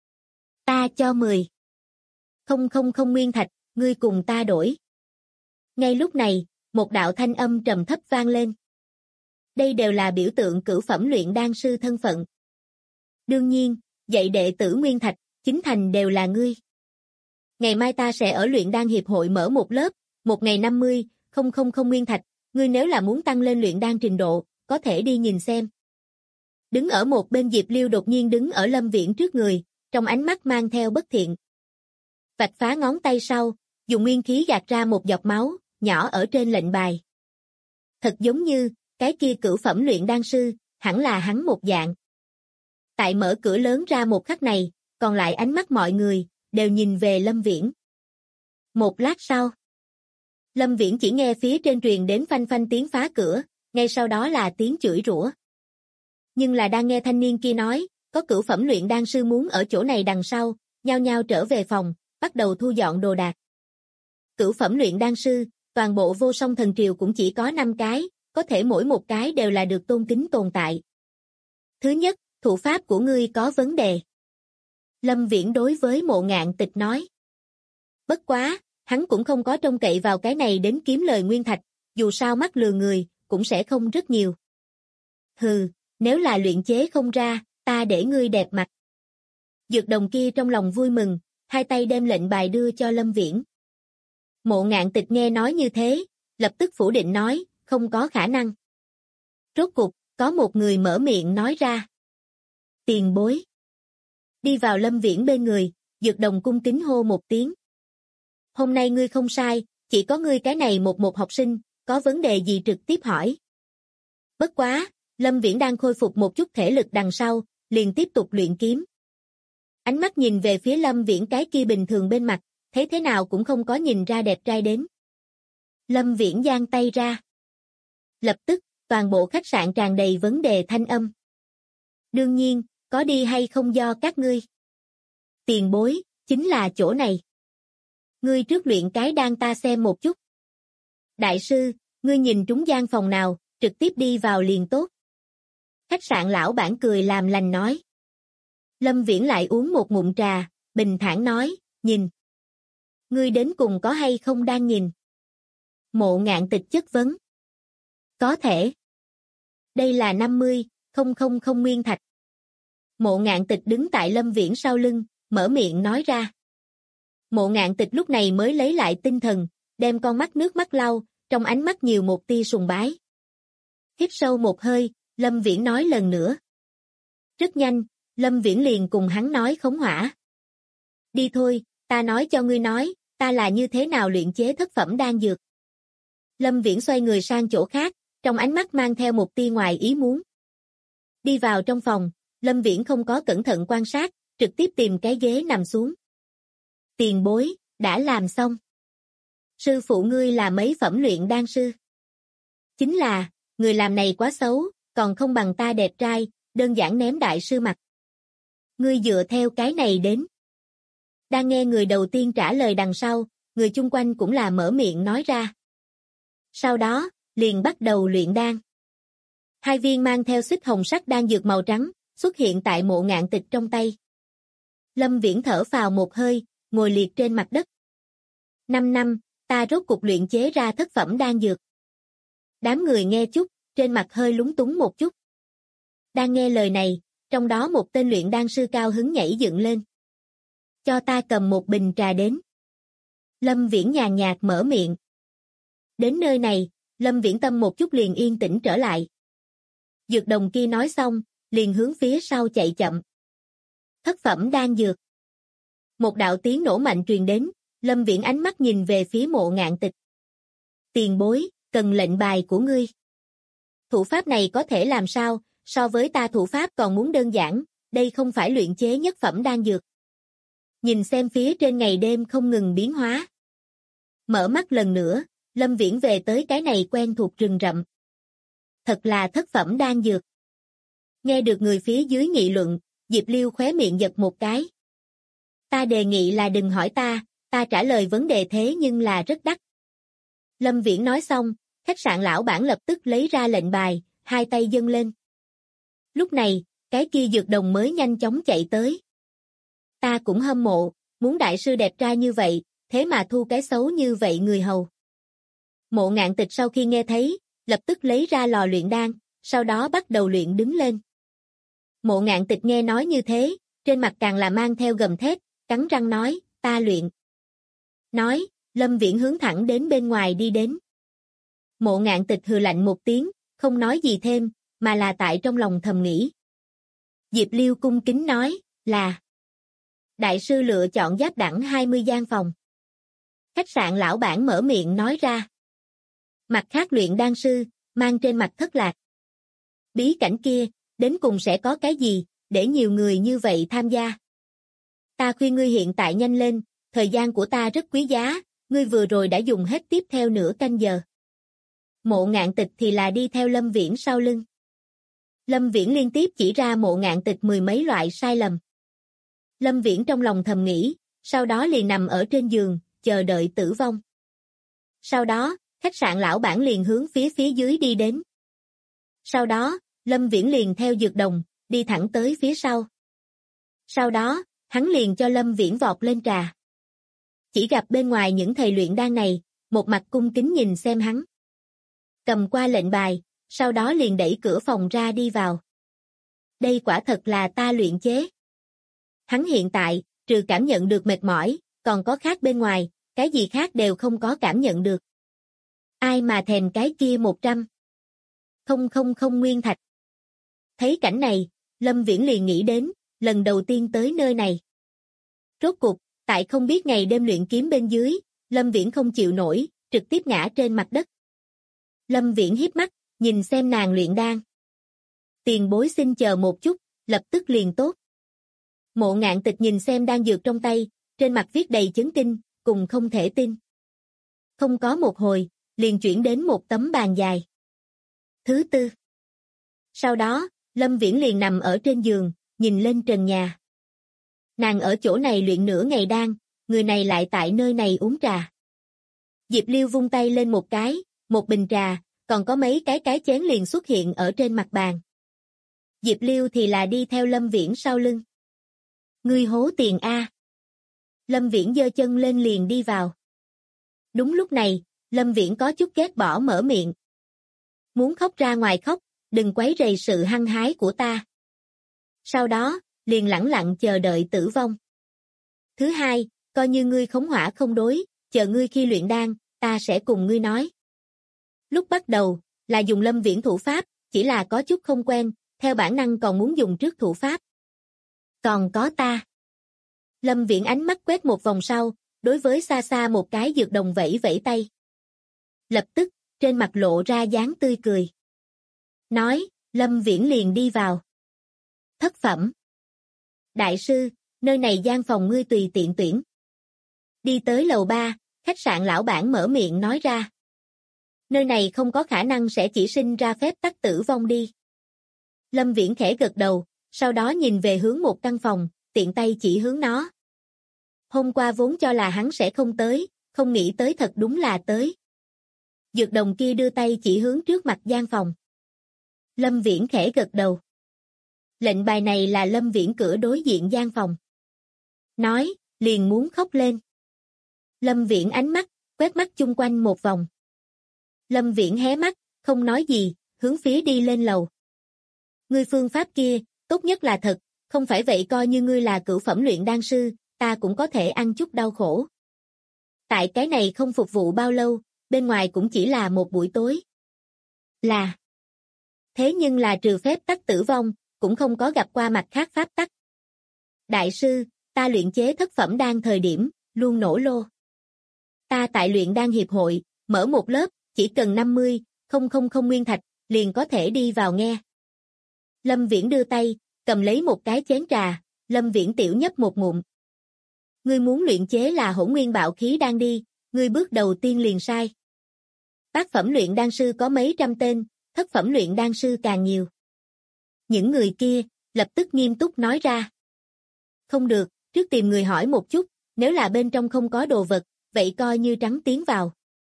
S2: Ta cho 10. Không nguyên thạch, ngươi cùng ta đổi. Ngay lúc này, một đạo thanh âm trầm thấp vang lên. Đây đều là biểu tượng cửu phẩm luyện đan sư thân phận. Đương nhiên, dạy đệ tử nguyên thạch, chính thành đều là ngươi. Ngày mai ta sẽ ở luyện đan hiệp hội mở một lớp, một ngày 50, không nguyên thạch, ngươi nếu là muốn tăng lên luyện đan trình độ, có thể đi nhìn xem. Đứng ở một bên Diệp Liêu đột nhiên đứng ở Lâm Viễn trước người, trong ánh mắt mang theo bất thiện. Vạch phá ngón tay sau, dùng nguyên khí gạt ra một giọt máu, nhỏ ở trên lệnh bài. Thật giống như, cái kia cửu phẩm luyện đan sư, hẳn là hắn một dạng. Tại mở cửa lớn ra một khắc này, còn lại ánh mắt mọi người, đều nhìn về Lâm Viễn. Một lát sau, Lâm Viễn chỉ nghe phía trên truyền đến phanh phanh tiếng phá cửa, ngay sau đó là tiếng chửi rủa. Nhưng là đang nghe thanh niên kia nói, có cửu phẩm luyện đan sư muốn ở chỗ này đằng sau, nhao nhao trở về phòng, bắt đầu thu dọn đồ đạc. Cửu phẩm luyện đan sư, toàn bộ Vô Song Thần Triều cũng chỉ có 5 cái, có thể mỗi một cái đều là được tôn kính tồn tại. Thứ nhất, thủ pháp của ngươi có vấn đề. Lâm Viễn đối với Mộ Ngạn Tịch nói. Bất quá, hắn cũng không có trông cậy vào cái này đến kiếm lời nguyên thạch, dù sao mắt lừa người, cũng sẽ không rất nhiều. Hừ, nếu là luyện chế không ra, ta để ngươi đẹp mặt. Dược đồng kia trong lòng vui mừng, hai tay đem lệnh bài đưa cho Lâm Viễn. Mộ Ngạn Tịch nghe nói như thế, lập tức phủ định nói, không có khả năng. Rốt cục, có một người mở miệng nói ra. Tiền bối. Đi vào Lâm Viễn bên người, Dược Đồng cung kính hô một tiếng. Hôm nay ngươi không sai, chỉ có ngươi cái này một học sinh, có vấn đề gì trực tiếp hỏi. Bất quá, Lâm Viễn đang khôi phục một chút thể lực đằng sau, liền tiếp tục luyện kiếm. Ánh mắt nhìn về phía Lâm Viễn cái kia bình thường bên mặt, thấy thế nào cũng không có nhìn ra đẹp trai đến. Lâm Viễn giang tay ra. Lập tức, toàn bộ khách sạn tràn đầy vấn đề thanh âm. Đương nhiên, có đi hay không do các ngươi. Tiền bối, chính là chỗ này. Ngươi trước luyện cái đan ta xem một chút. Đại sư, ngươi nhìn trúng gian phòng nào, trực tiếp đi vào liền tốt. Khách sạn lão bản cười làm lành nói. Lâm Viễn lại uống một ngụm trà, bình thản nói, nhìn. Ngươi đến cùng có hay không đang nhìn? Mộ Ngạn Tịch chất vấn. Có thể. Đây là 50,000 nguyên thạch. Mộ Ngạn Tịch đứng tại Lâm Viễn sau lưng, mở miệng nói ra. Mộ Ngạn Tịch lúc này mới lấy lại tinh thần, đem con mắt nước mắt lau, trong ánh mắt nhiều một tia sùng bái. Hít sâu một hơi, Lâm Viễn nói lần nữa. Rất nhanh, Lâm Viễn liền cùng hắn nói khống hỏa. Đi thôi, ta nói cho ngươi nói, ta là như thế nào luyện chế thất phẩm đan dược. Lâm Viễn xoay người sang chỗ khác, trong ánh mắt mang theo một tia ngoài ý muốn. Đi vào trong phòng, Lâm Viễn không có cẩn thận quan sát, trực tiếp tìm cái ghế nằm xuống. Tiền bối, đã làm xong. Sư phụ ngươi là mấy phẩm luyện đan sư? Chính là, người làm này quá xấu, còn không bằng ta đẹp trai, đơn giản ném đại sư mặt. Ngươi dựa theo cái này đến. Đang nghe người đầu tiên trả lời đằng sau, người chung quanh cũng là mở miệng nói ra. Sau đó, liền bắt đầu luyện đan. 2 viên mang theo xích hồng sắc đan dược màu trắng, xuất hiện tại Mộ Ngạn Tịch trong tay. Lâm Viễn thở phào một hơi, ngồi liệt trên mặt đất. 5 năm, ta rốt cục luyện chế ra thất phẩm đan dược. Đám người nghe chút, trên mặt hơi lúng túng một chút. Đang nghe lời này, trong đó một tên luyện đan sư cao hứng nhảy dựng lên. Cho ta cầm một bình trà đến. Lâm Viễn nhàn nhạt mở miệng. Đến nơi này, Lâm Viễn tâm một chút liền yên tĩnh trở lại. Dược đồng kia nói xong, liền hướng phía sau chạy chậm. Thất phẩm đan dược. Một đạo tiếng nổ mạnh truyền đến, Lâm Viễn ánh mắt nhìn về phía Mộ Ngạn Tịch. Tiền bối, cần lệnh bài của ngươi. Thủ pháp này có thể làm sao, so với ta thủ pháp còn muốn đơn giản, đây không phải luyện chế nhất phẩm đan dược. Nhìn xem phía trên ngày đêm không ngừng biến hóa. Mở mắt lần nữa, Lâm Viễn về tới cái này quen thuộc rừng rậm. Thật là thất phẩm đan dược. Nghe được người phía dưới nghị luận, Diệp Liêu khóe miệng giật một cái. Ta đề nghị là đừng hỏi ta trả lời vấn đề thế nhưng là rất đắt. Lâm Viễn nói xong, khách sạn lão bản lập tức lấy ra lệnh bài, 2 tay dâng lên. Lúc này, cái kia dược đồng mới nhanh chóng chạy tới. Ta cũng hâm mộ, muốn đại sư đẹp trai như vậy, thế mà thu cái xấu như vậy người hầu. Mộ Ngạn Tịch sau khi nghe thấy, lập tức lấy ra lò luyện đan, sau đó bắt đầu luyện đứng lên. Mộ Ngạn Tịch nghe nói như thế, trên mặt càng là mang theo gầm thét, cắn răng nói, ta luyện. Nói, Lâm Viễn hướng thẳng đến bên ngoài đi đến. Mộ Ngạn Tịch hừ lạnh một tiếng, không nói gì thêm, mà là tại trong lòng thầm nghĩ. Diệp Liêu cung kính nói, là đại sư lựa chọn giáp đẳng 20 gian phòng. Khách sạn lão bản mở miệng nói ra. Mặt khác luyện đan sư, mang trên mặt thất lạc. Bí cảnh kia, đến cùng sẽ có cái gì, để nhiều người như vậy tham gia. Ta khuyên ngươi hiện tại nhanh lên, thời gian của ta rất quý giá, ngươi vừa rồi đã dùng hết tiếp theo nửa canh giờ. Mộ Ngạn Tịch thì là đi theo Lâm Viễn sau lưng. Lâm Viễn liên tiếp chỉ ra Mộ Ngạn Tịch 10 mấy loại sai lầm. Lâm Viễn trong lòng thầm nghĩ, sau đó liền nằm ở trên giường, chờ đợi tử vong. Sau đó, khách sạn lão bản liền hướng phía dưới đi đến. Sau đó, Lâm Viễn liền theo dược đồng, đi thẳng tới phía sau. Sau đó, hắn liền cho Lâm Viễn vọt lên trà. Chỉ gặp bên ngoài những thầy luyện đan này, một mặt cung kính nhìn xem hắn. Cầm qua lệnh bài, sau đó liền đẩy cửa phòng ra đi vào. Đây quả thật là ta luyện chế. Hắn hiện tại, trừ cảm nhận được mệt mỏi, còn có khác bên ngoài, cái gì khác đều không có cảm nhận được. Ai mà thèm cái kia 100,000 nguyên thạch. Thấy cảnh này, Lâm Viễn liền nghĩ đến, lần đầu tiên tới nơi này. Rốt cục, tại không biết ngày đêm luyện kiếm bên dưới, Lâm Viễn không chịu nổi, trực tiếp ngã trên mặt đất. Lâm Viễn híp mắt, nhìn xem nàng luyện đan. Tiền bối xin chờ một chút, lập tức liền tốt. Mộ Ngạn Tịch nhìn xem đan dược trong tay, trên mặt viết đầy chấn kinh, cùng không thể tin. Không có một hồi, liền chuyển đến một tấm bàn dài. Thứ tư. Sau đó, Lâm Viễn liền nằm ở trên giường, nhìn lên trần nhà. Nàng ở chỗ này luyện nửa ngày đan, người này lại tại nơi này uống trà. Diệp Liêu vung tay lên một cái, một bình trà, còn có mấy cái chén liền xuất hiện ở trên mặt bàn. Diệp Liêu thì là đi theo Lâm Viễn sau lưng. Ngươi hố tiền a. Lâm Viễn giơ chân lên liền đi vào. Đúng lúc này, Lâm Viễn có chút ghét bỏ mở miệng. Muốn khóc ra ngoài khóc, đừng quấy rầy sự hăng hái của ta. Sau đó, liền lẳng lặng chờ đợi tử vong. Thứ hai, coi như ngươi khống hỏa không đối, chờ ngươi khi luyện đan, ta sẽ cùng ngươi nói. Lúc bắt đầu, là dùng Lâm Viễn thủ pháp, chỉ là có chút không quen, theo bản năng còn muốn dùng trước thủ pháp. Còn có ta. Lâm Viễn ánh mắt quét một vòng sau, đối với xa xa một cái dược đồng vẫy vẫy tay. Lập tức, trên mặt lộ ra dáng tươi cười. Nói, Lâm Viễn liền đi vào. Thất phẩm. Đại sư, nơi này gian phòng ngươi tùy tiện tuyển. Đi tới lầu 3, khách sạn lão bản mở miệng nói ra. Nơi này không có khả năng sẽ chỉ sinh ra phép tắc tử vong đi. Lâm Viễn khẽ gật đầu, sau đó nhìn về hướng một căn phòng, tiện tay chỉ hướng nó. Hôm qua vốn cho là hắn sẽ không tới, không nghĩ tới thật đúng là tới. Dược đồng kia đưa tay chỉ hướng trước mặt gian phòng. Lâm Viễn khẽ gật đầu. Lệnh bài này là Lâm Viễn cửa đối diện gian phòng. Nói, liền muốn khóc lên. Lâm Viễn ánh mắt, quét mắt chung quanh một vòng. Lâm Viễn hé mắt, không nói gì, hướng phía đi lên lầu. Ngươi phương pháp kia, tốt nhất là thật, không phải vậy coi như ngươi là cửu phẩm luyện đan sư, ta cũng có thể ăn chút đau khổ. Tại cái này không phục vụ bao lâu, bên ngoài cũng chỉ là một buổi tối. Là. Thế nhưng là trừ phép tắc tử vong, cũng không có gặp qua mặt khác pháp tắc. Đại sư, ta luyện chế thất phẩm đan thời điểm, luôn nổ lô. Ta tại luyện đan hiệp hội, mở một lớp, chỉ cần 50.000 nguyên thạch, liền có thể đi vào nghe. Lâm Viễn đưa tay, cầm lấy một cái chén trà, Lâm Viễn tiểu nhấp một ngụm. Ngươi muốn luyện chế là hỗn nguyên bạo khí đan đi, ngươi bước đầu tiên liền sai. Bát phẩm luyện đan sư có mấy trăm tên, thất phẩm luyện đan sư càng nhiều. Những người kia, lập tức nghiêm túc nói ra. Không được, trước tìm người hỏi một chút, nếu là bên trong không có đồ vật, vậy coi như trắng tiến vào.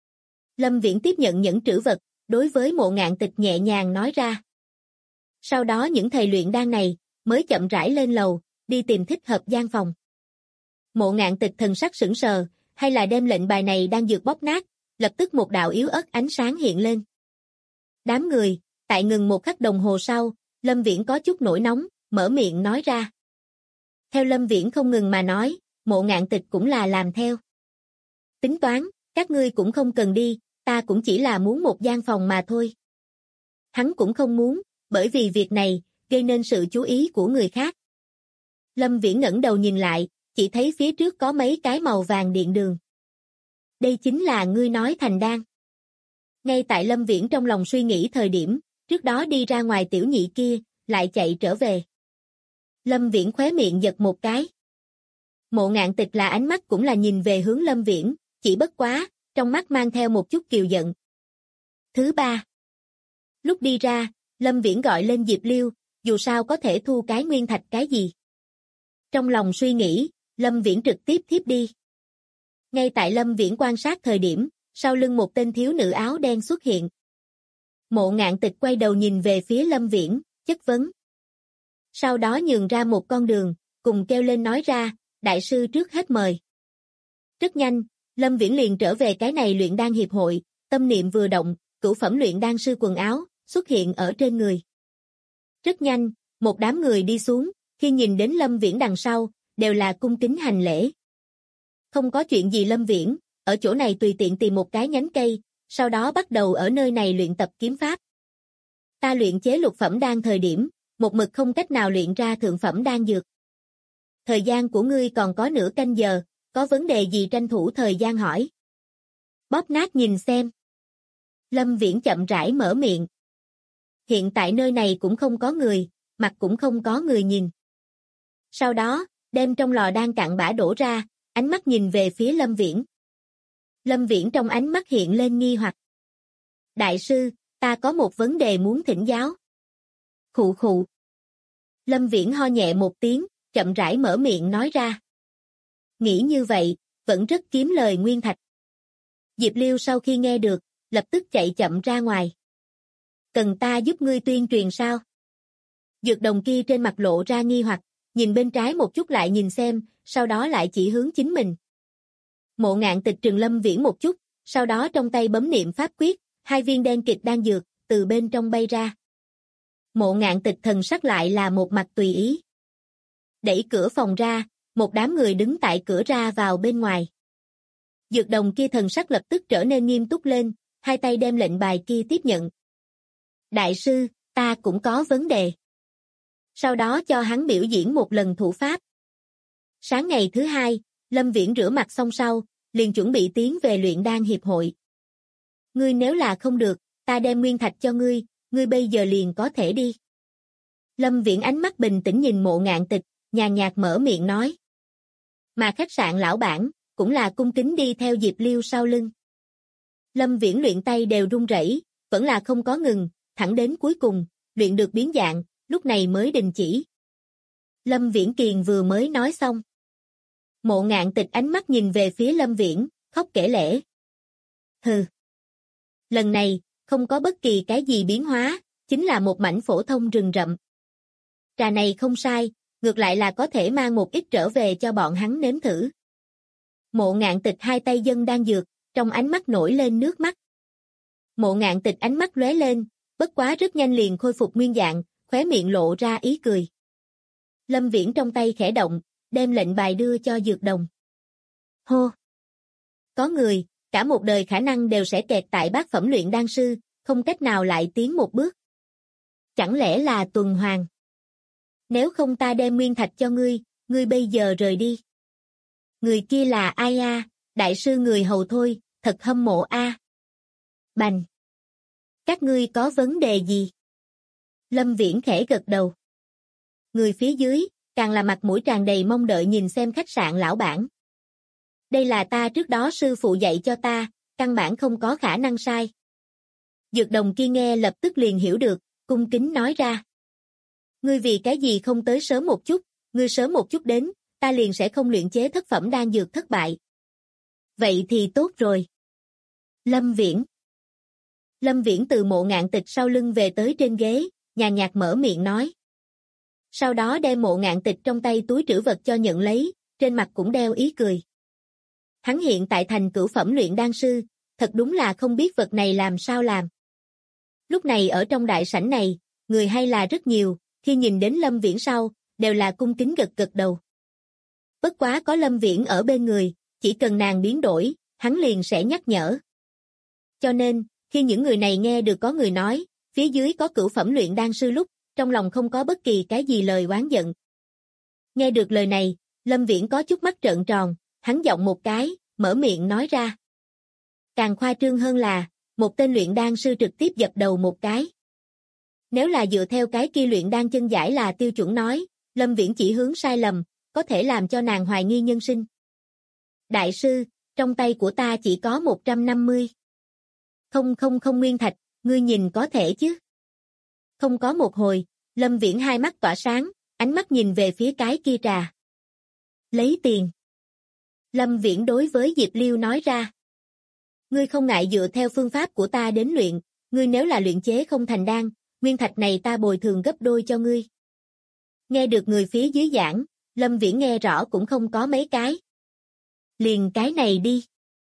S2: Lâm Viễn tiếp nhận những trữ vật, đối với Mộ Ngạn Tịch nhẹ nhàng nói ra. Sau đó những thầy luyện đan này, mới chậm rãi lên lầu, đi tìm thích hợp gian phòng. Mộ Ngạn Tịch thần sắc sững sờ, hay là đem lệnh bài này đang dược bóp nát, lập tức một đạo yếu ớt ánh sáng hiện lên. Đám người, tại ngừng một khắc đồng hồ sau, Lâm Viễn có chút nổi nóng, mở miệng nói ra. Theo Lâm Viễn không ngừng mà nói, Mộ Ngạn Tịch cũng là làm theo. Tính toán, các ngươi cũng không cần đi, ta cũng chỉ là muốn một gian phòng mà thôi. Hắn cũng không muốn, bởi vì việc này, gây nên sự chú ý của người khác. Lâm Viễn ngẩng đầu nhìn lại, chỉ thấy phía trước có mấy cái màu vàng điện đường. Đây chính là ngươi nói thành đan. Ngay tại Lâm Viễn trong lòng suy nghĩ thời điểm, trước đó đi ra ngoài tiểu nhị kia, lại chạy trở về. Lâm Viễn khóe miệng giật một cái. Mộ Ngạn Tịch là ánh mắt cũng là nhìn về hướng Lâm Viễn, chỉ bất quá, trong mắt mang theo một chút kiều giận. Thứ ba. Lúc đi ra, Lâm Viễn gọi lên Diệp Liêu, dù sao có thể thu cái nguyên thạch cái gì. Trong lòng suy nghĩ, Lâm Viễn trực tiếp thiếp đi. Ngay tại Lâm Viễn quan sát thời điểm, sau lưng một tên thiếu nữ áo đen xuất hiện. Mộ Ngạn Tịch quay đầu nhìn về phía Lâm Viễn, chất vấn. Sau đó nhường ra một con đường, cùng kêu lên nói ra, đại sư trước hết mời. Rất nhanh, Lâm Viễn liền trở về cái này luyện đan hiệp hội, tâm niệm vừa động, cửu phẩm luyện đan sư quần áo, xuất hiện ở trên người. Rất nhanh, một đám người đi xuống, khi nhìn đến Lâm Viễn đằng sau, đều là cung kính hành lễ. Không có chuyện gì Lâm Viễn, ở chỗ này tùy tiện tìm một cái nhánh cây, sau đó bắt đầu ở nơi này luyện tập kiếm pháp. Ta luyện chế lục phẩm đan thời điểm, một mực không cách nào luyện ra thượng phẩm đan dược. thời gian của ngươi còn có nửa canh giờ, có vấn đề gì tranh thủ thời gian hỏi. Bóp nát nhìn xem. Lâm Viễn chậm rãi mở miệng. Hiện tại nơi này cũng không có người, mặt cũng không có người nhìn. Sau đó, đem trong lò đan cặn bã đổ ra, ánh mắt nhìn về phía Lâm Viễn. Lâm Viễn trong ánh mắt hiện lên nghi hoặc. Đại sư, ta có một vấn đề muốn thỉnh giáo. Khụ khụ. Lâm Viễn ho nhẹ một tiếng, chậm rãi mở miệng nói ra. Nghĩ như vậy, vẫn rất kiếm lời nguyên thạch. Diệp Liêu sau khi nghe được, lập tức chạy chậm ra ngoài. Cần ta giúp ngươi tuyên truyền sao? Dược đồng kia trên mặt lộ ra nghi hoặc, nhìn bên trái một chút lại nhìn xem, sau đó lại chỉ hướng chính mình. Mộ Ngạn Tịch trừng Lâm Viễn một chút, sau đó trong tay bấm niệm pháp quyết, 2 viên đen kịch đan dược, từ bên trong bay ra. Mộ Ngạn Tịch thần sắc lại là một mặt tùy ý. Đẩy cửa phòng ra, một đám người đứng tại cửa ra vào bên ngoài. Dược đồng kia thần sắc lập tức trở nên nghiêm túc lên, hai tay đem lệnh bài kia tiếp nhận. Đại sư, ta cũng có vấn đề. Sau đó cho hắn biểu diễn một lần thủ pháp. Sáng ngày thứ 2, Lâm Viễn rửa mặt xong sau, liền chuẩn bị tiến về luyện đan hiệp hội. Ngươi nếu là không được, ta đem nguyên thạch cho ngươi, ngươi bây giờ liền có thể đi. Lâm Viễn ánh mắt bình tĩnh nhìn Mộ Ngạn Tịch, nhàn nhạt mở miệng nói. Mà khách sạn lão bản, cũng là cung kính đi theo Diệp Liêu sau lưng. Lâm Viễn luyện tay đều run rẩy, vẫn là không có ngừng, thẳng đến cuối cùng, luyện được biến dạng, lúc này mới đình chỉ. Lâm Viễn Kiền vừa mới nói xong. Mộ Ngạn Tịch ánh mắt nhìn về phía Lâm Viễn, khóc kể lể. Hừ. Lần này, không có bất kỳ cái gì biến hóa, chính là một mảnh phổ thông rừng rậm. Trà này không sai, ngược lại là có thể mang một ít trở về cho bọn hắn nếm thử. Mộ Ngạn Tịch hai tay dâng đan dược, trong ánh mắt nổi lên nước mắt. Mộ Ngạn Tịch ánh mắt lóe lên, bất quá rất nhanh liền khôi phục nguyên dạng, khóe miệng lộ ra ý cười. Lâm Viễn trong tay khẽ động, đem lệnh bài đưa cho dược đồng. Hô! Có người, cả một đời khả năng đều sẽ kẹt tại bát phẩm luyện đan sư, không cách nào lại tiến một bước. Chẳng lẽ là tuần hoàn? Nếu không ta đem nguyên thạch cho ngươi, ngươi bây giờ rời đi. Người kia là ai a? Đại sư người hầu thôi, thật hâm mộ a. Bành! Các ngươi có vấn đề gì? Lâm Viễn khẽ gật đầu. Người phía dưới, càng là mặt mũi tràn đầy mong đợi nhìn xem khách sạn lão bản. Đây là ta trước đó sư phụ dạy cho ta, căn bản không có khả năng sai. Dược đồng kia nghe lập tức liền hiểu được, cung kính nói ra. Ngươi vì cái gì không tới sớm một chút, ngươi sớm một chút đến, ta liền sẽ không luyện chế thất phẩm đan dược thất bại. Vậy thì tốt rồi. Lâm Viễn. Lâm Viễn từ Mộ Ngạn Tịch sau lưng về tới trên ghế, nhàn nhạt mở miệng nói. Sau đó đem Mộ Ngạn Tịch trong tay túi trữ vật cho nhận lấy, trên mặt cũng đeo ý cười. Hắn hiện tại thành cửu phẩm luyện đan sư, thật đúng là không biết vật này làm sao làm. Lúc này ở trong đại sảnh này, người hay là rất nhiều, khi nhìn đến Lâm Viễn sau, đều là cung kính gật gật đầu. Bất quá có Lâm Viễn ở bên người, chỉ cần nàng biến đổi, hắn liền sẽ nhắc nhở. Cho nên, khi những người này nghe được có người nói, phía dưới có cửu phẩm luyện đan sư lúc, trong lòng không có bất kỳ cái gì lời oán giận. Nghe được lời này, Lâm Viễn có chút mắt trợn tròn, hắn giọng một cái, mở miệng nói ra. Càng khoa trương hơn là, một tên luyện đan sư trực tiếp dập đầu một cái. Nếu là dựa theo cái kia luyện đan chân giải là tiêu chuẩn nói, Lâm Viễn chỉ hướng sai lầm, có thể làm cho nàng hoài nghi nhân sinh. Đại sư, trong tay của ta chỉ có 150. Không nguyên thạch, ngươi nhìn có thể chứ? Không có một hồi, Lâm Viễn hai mắt tỏa sáng, ánh mắt nhìn về phía cái kia trà. Lấy tiền. Lâm Viễn đối với Diệp Liêu nói ra. Ngươi không ngại dựa theo phương pháp của ta đến luyện, ngươi nếu là luyện chế không thành đan, nguyên thạch này ta bồi thường gấp đôi cho ngươi. Nghe được người phía dưới giảng, Lâm Viễn nghe rõ cũng không có mấy cái. Liền cái này đi.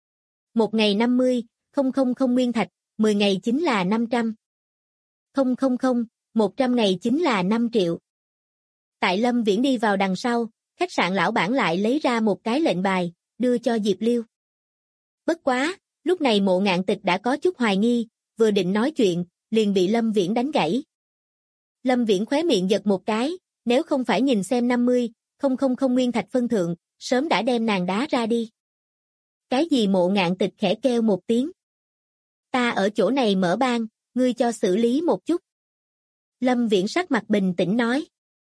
S2: 1 ngày 50, 000 nguyên thạch, 10 ngày chính là 500. 000, 100 ngày chính là 5 triệu. Tại Lâm Viễn đi vào đằng sau, khách sạn lão bản lại lấy ra một cái lệnh bài, đưa cho Diệp Liêu. Bất quá, lúc này Mộ Ngạn Tịch đã có chút hoài nghi, vừa định nói chuyện, liền bị Lâm Viễn đánh gãy. Lâm Viễn khóe miệng giật một cái, nếu không phải nhìn xem 50, không nguyên thạch phân thượng, sớm đã đem nàng đá ra đi. Cái gì Mộ Ngạn Tịch khẽ kêu một tiếng. Ta ở chỗ này mở ban, ngươi cho xử lý một chút. Lâm Viễn sắc mặt bình tĩnh nói.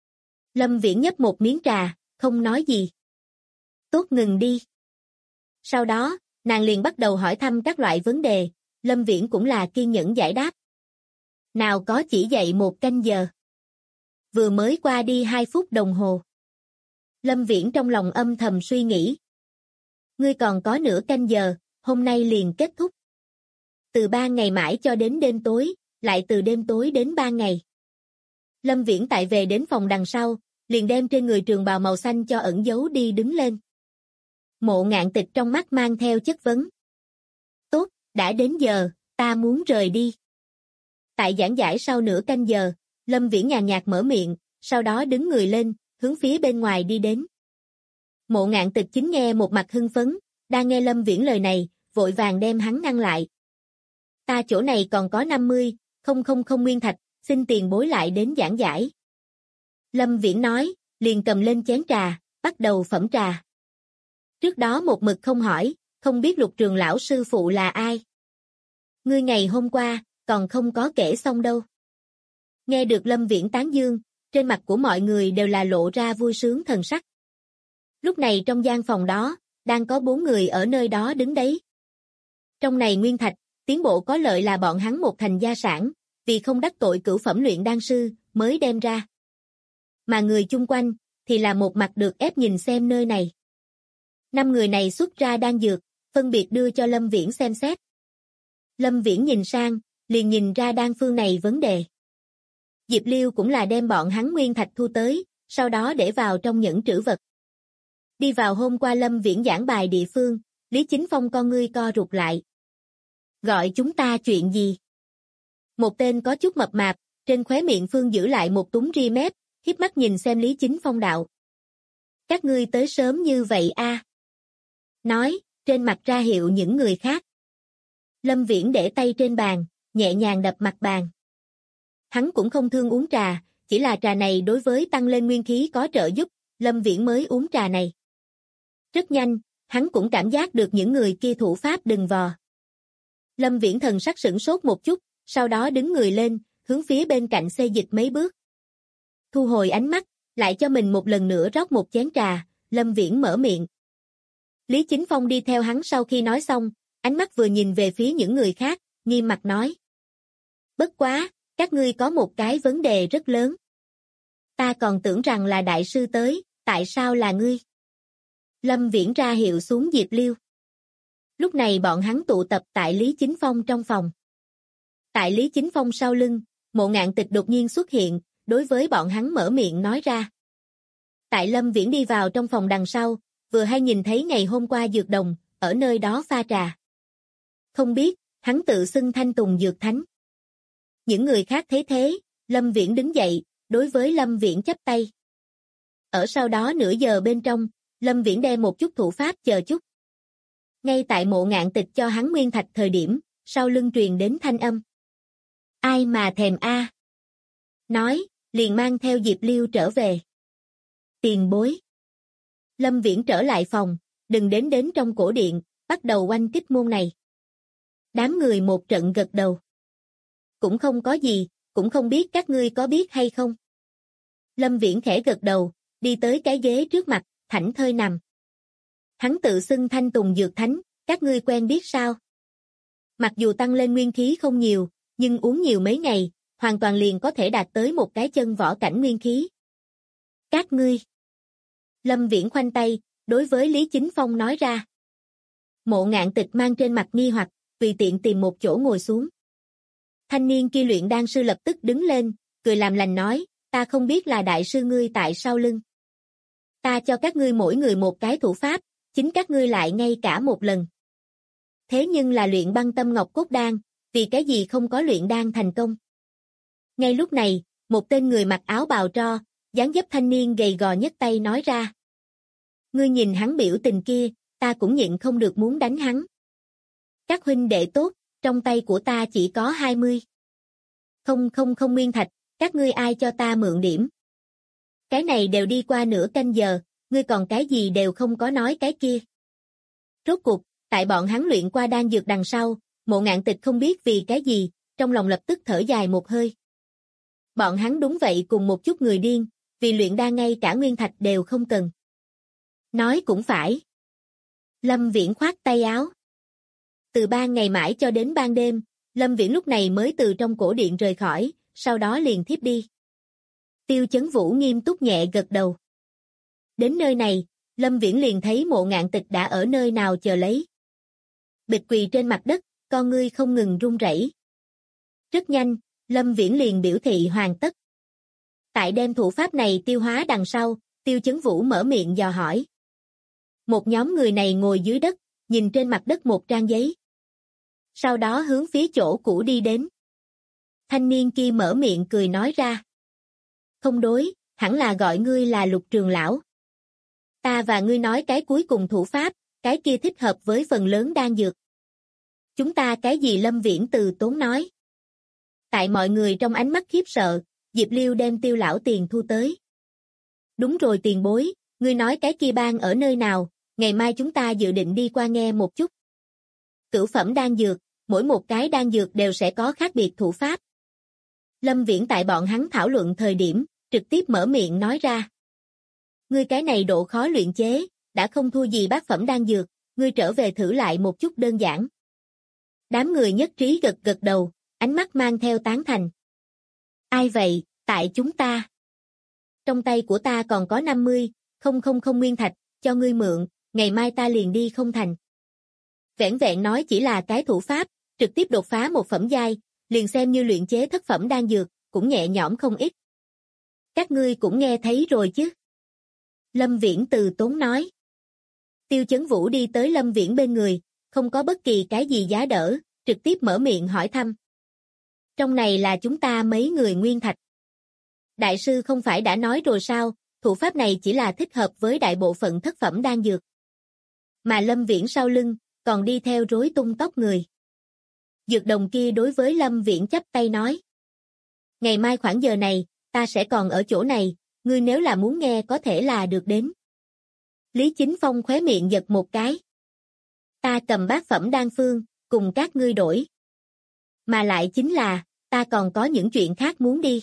S2: Lâm Viễn nhấp một miếng trà, không nói gì. Tốt, ngừng đi. Sau đó, nàng liền bắt đầu hỏi thăm các loại vấn đề, Lâm Viễn cũng là kiên nhẫn giải đáp. Nào có chỉ dạy 1 canh giờ. Vừa mới qua đi 2 phút đồng hồ. Lâm Viễn trong lòng âm thầm suy nghĩ. Ngươi còn có nửa canh giờ, hôm nay liền kết thúc. Từ 3 ngày mãi cho đến đêm tối, lại từ đêm tối đến 3 ngày. Lâm Viễn tại về đến phòng đằng sau, liền đem trên người trường bào màu xanh cho ẩn giấu đi đứng lên. Mộ Ngạn Tịch trong mắt mang theo chất vấn. Tốt, đã đến giờ, ta muốn rời đi. Tại giảng giải sau nửa canh giờ, Lâm Viễn nhàn nhạt mở miệng, sau đó đứng người lên, hướng phía bên ngoài đi đến. Mộ Ngạn Tịch chính nghe một mặt hưng phấn, đang nghe Lâm Viễn lời này, vội vàng đem hắn ngăn lại. Ta chỗ này còn có 50.000 nguyên thạch, xin tiền bối lại đến giảng giải. Lâm Viễn nói, liền cầm lên chén trà, bắt đầu phẩm trà. Trước đó một mực không hỏi, không biết Lục Trường lão sư phụ là ai. Ngươi ngày hôm qua, còn không có kể xong đâu. Nghe được Lâm Viễn tán dương, trên mặt của mọi người đều là lộ ra vui sướng thần sắc. Lúc này trong gian phòng đó, đang có 4 người ở nơi đó đứng đấy. Trong này nguyên thạch, tiến bộ có lợi là bọn hắn một thành gia sản, vì không đắc tội cửu phẩm luyện đan sư, mới đem ra. Mà người chung quanh, thì là một mặt được ép nhìn xem nơi này. 5 người này xuất ra đan dược, phân biệt đưa cho Lâm Viễn xem xét. Lâm Viễn nhìn sang, liền nhìn ra đan phương này vấn đề. Diệp Liêu cũng là đem bọn hắn nguyên thạch thu tới, sau đó để vào trong nhẫn trữ vật. Đi vào hôm qua Lâm Viễn giảng bài địa phương, Lý Chính Phong con ngươi co rụt lại. Gọi chúng ta chuyện gì? Một tên có chút mập mạp, trên khóe miệng phương giữ lại một túm ria mép, híp mắt nhìn xem Lý Chính Phong đạo. Các ngươi tới sớm như vậy a? Nói, trên mặt ra hiệu những người khác. Lâm Viễn để tay trên bàn, nhẹ nhàng đập mặt bàn. Hắn cũng không thương uống trà, chỉ là trà này đối với tăng lên nguyên khí có trợ giúp, Lâm Viễn mới uống trà này. Rất nhanh, hắn cũng cảm giác được những người kia thủ pháp đừng vò. Lâm Viễn thần sắc sửng sốt một chút, sau đó đứng người lên, hướng phía bên cạnh xê dịch mấy bước. Thu hồi ánh mắt, lại cho mình một lần nữa rót một chén trà, Lâm Viễn mở miệng. Lý Chính Phong đi theo hắn sau khi nói xong, ánh mắt vừa nhìn về phía những người khác, nghiêm mặt nói. Bất quá, các ngươi có một cái vấn đề rất lớn. Ta còn tưởng rằng là đại sư tới, tại sao là ngươi? Lâm Viễn ra hiệu xuống Diệp Liêu. Lúc này bọn hắn tụ tập tại Lý Chính Phong trong phòng. Tại Lý Chính Phong sau lưng, Mộ Ngạn Tịch đột nhiên xuất hiện, đối với bọn hắn mở miệng nói ra. Tại Lâm Viễn đi vào trong phòng đằng sau, vừa hay nhìn thấy ngày hôm qua dược đồng, ở nơi đó pha trà. Không biết, hắn tự xưng Thanh Tùng Dược Thánh. Những người khác thấy thế, Lâm Viễn đứng dậy, đối với Lâm Viễn chắp tay. Ở sau đó nửa giờ bên trong, Lâm Viễn đem một chút thủ pháp chờ chút. Ngay tại Mộ Ngạn Tịch cho hắn nguyên thạch thời điểm, sau lưng truyền đến thanh âm. Ai mà thèm a? Nói, liền mang theo Diệp Liêu trở về. Tiền bối. Lâm Viễn trở lại phòng, đừng đến trong cổ điện, bắt đầu oanh kích môn này. Đám người một trận gật đầu. Cũng không có gì, cũng không biết các ngươi có biết hay không. Lâm Viễn khẽ gật đầu, đi tới cái ghế trước mặt, thảnh thơi nằm. Hắn tự xưng Thanh Tùng Dược Thánh, các ngươi quen biết sao? Mặc dù tăng lên nguyên khí không nhiều, nhưng uống nhiều mấy ngày, hoàn toàn liền có thể đạt tới một cái chân võ cảnh nguyên khí. Các ngươi. Lâm Viễn khoanh tay, đối với Lý Chính Phong nói ra. Mộ Ngạn Tịch mang trên mặt nghi hoặc, tùy tiện tìm một chỗ ngồi xuống. Thanh niên kia luyện đan sư lập tức đứng lên, cười làm lành nói, ta không biết là đại sư ngươi tại sau lưng. Ta cho các ngươi mỗi người một cái thủ pháp, chính các ngươi lại ngay cả một lần. Thế nhưng là luyện băng tâm ngọc cốt đan, vì cái gì không có luyện đan thành công. Ngay lúc này, một tên người mặc áo bào tro, dáng dấp thanh niên gầy gò nhấc tay nói ra. Ngươi nhìn hắn biểu tình kia, ta cũng nhịn không được muốn đánh hắn. Các huynh đệ tốt, trong tay của ta chỉ có 20. Không nguyên thạch, các ngươi ai cho ta mượn điểm. Cái này đều đi qua nửa canh giờ, ngươi còn cái gì đều không có nói cái kia. Rốt cuộc, tại bọn hắn luyện qua đan dược đằng sau, Mộ Ngạn Tịch không biết vì cái gì, trong lòng lập tức thở dài một hơi. Bọn hắn đúng vậy cùng một chút người điên, vì luyện đan ngay cả nguyên thạch đều không cần. Nói cũng phải. Lâm Viễn khoát tay áo. Từ ban ngày mãi cho đến ban đêm, Lâm Viễn lúc này mới từ trong cổ điện rời khỏi, sau đó liền thiếp đi. Tiêu Chấn Vũ nghiêm túc nhẹ gật đầu. Đến nơi này, Lâm Viễn liền thấy Mộ Ngạn Tịch đã ở nơi nào chờ lấy. Bịch quỳ trên mặt đất, con ngươi không ngừng run rẩy. Rất nhanh, Lâm Viễn liền biểu thị hoàn tất. Tại đem thủ pháp này tiêu hóa đằng sau, Tiêu Chấn Vũ mở miệng dò hỏi. Một nhóm người này ngồi dưới đất, nhìn trên mặt đất một trang giấy. Sau đó hướng phía chỗ cũ đi đến. Thanh niên kia mở miệng cười nói ra. Không đối, hẳn là gọi ngươi là Lục Trường lão. Ta và ngươi nói cái cuối cùng thủ pháp, cái kia thích hợp với phần lớn đan dược. Chúng ta cái gì? Lâm Viễn từ tốn nói. Tại mọi người trong ánh mắt khiếp sợ, Diệp Liêu đem Tiêu lão tiền thu tới. Đúng rồi tiền bối, ngươi nói cái kia bang ở nơi nào, ngày mai chúng ta dự định đi qua nghe một chút. Cửu phẩm đan dược, mỗi một cái đan dược đều sẽ có khác biệt thủ pháp. Lâm Viễn tại bọn hắn thảo luận thời điểm, trực tiếp mở miệng nói ra. Ngươi cái này độ khó luyện chế, đã không thua gì bát phẩm đan dược, ngươi trở về thử lại một chút đơn giản. Đám người nhất trí gật gật đầu, ánh mắt mang theo tán thành. Ai vậy, tại chúng ta? Trong tay của ta còn có 50,000 nguyên thạch, cho ngươi mượn, ngày mai ta liền đi không thành. Vẻn vẹn nói chỉ là cái thủ pháp, trực tiếp đột phá một phẩm giai, liền xem như luyện chế thất phẩm đan dược, cũng nhẹ nhõm không ít. Các ngươi cũng nghe thấy rồi chứ? Lâm Viễn từ tốn nói. Tiêu Chấn Vũ đi tới Lâm Viễn bên người, không có bất kỳ cái gì giá đỡ, trực tiếp mở miệng hỏi thăm. Trong này là chúng ta mấy người nguyên thạch. Đại sư không phải đã nói rồi sao, thủ pháp này chỉ là thích hợp với đại bộ phận thất phẩm đan dược. Mà Lâm Viễn sau lưng, còn đi theo rối tung tóc người. Dược đồng kia đối với Lâm Viễn chắp tay nói. Ngày mai khoảng giờ này, ta sẽ còn ở chỗ này, ngươi nếu là muốn nghe có thể là được đến. Lý Chính Phong khóe miệng giật một cái. Ta cầm bát phẩm đan phương, cùng các ngươi đổi. Mà lại chính là, ta còn có những chuyện khác muốn đi.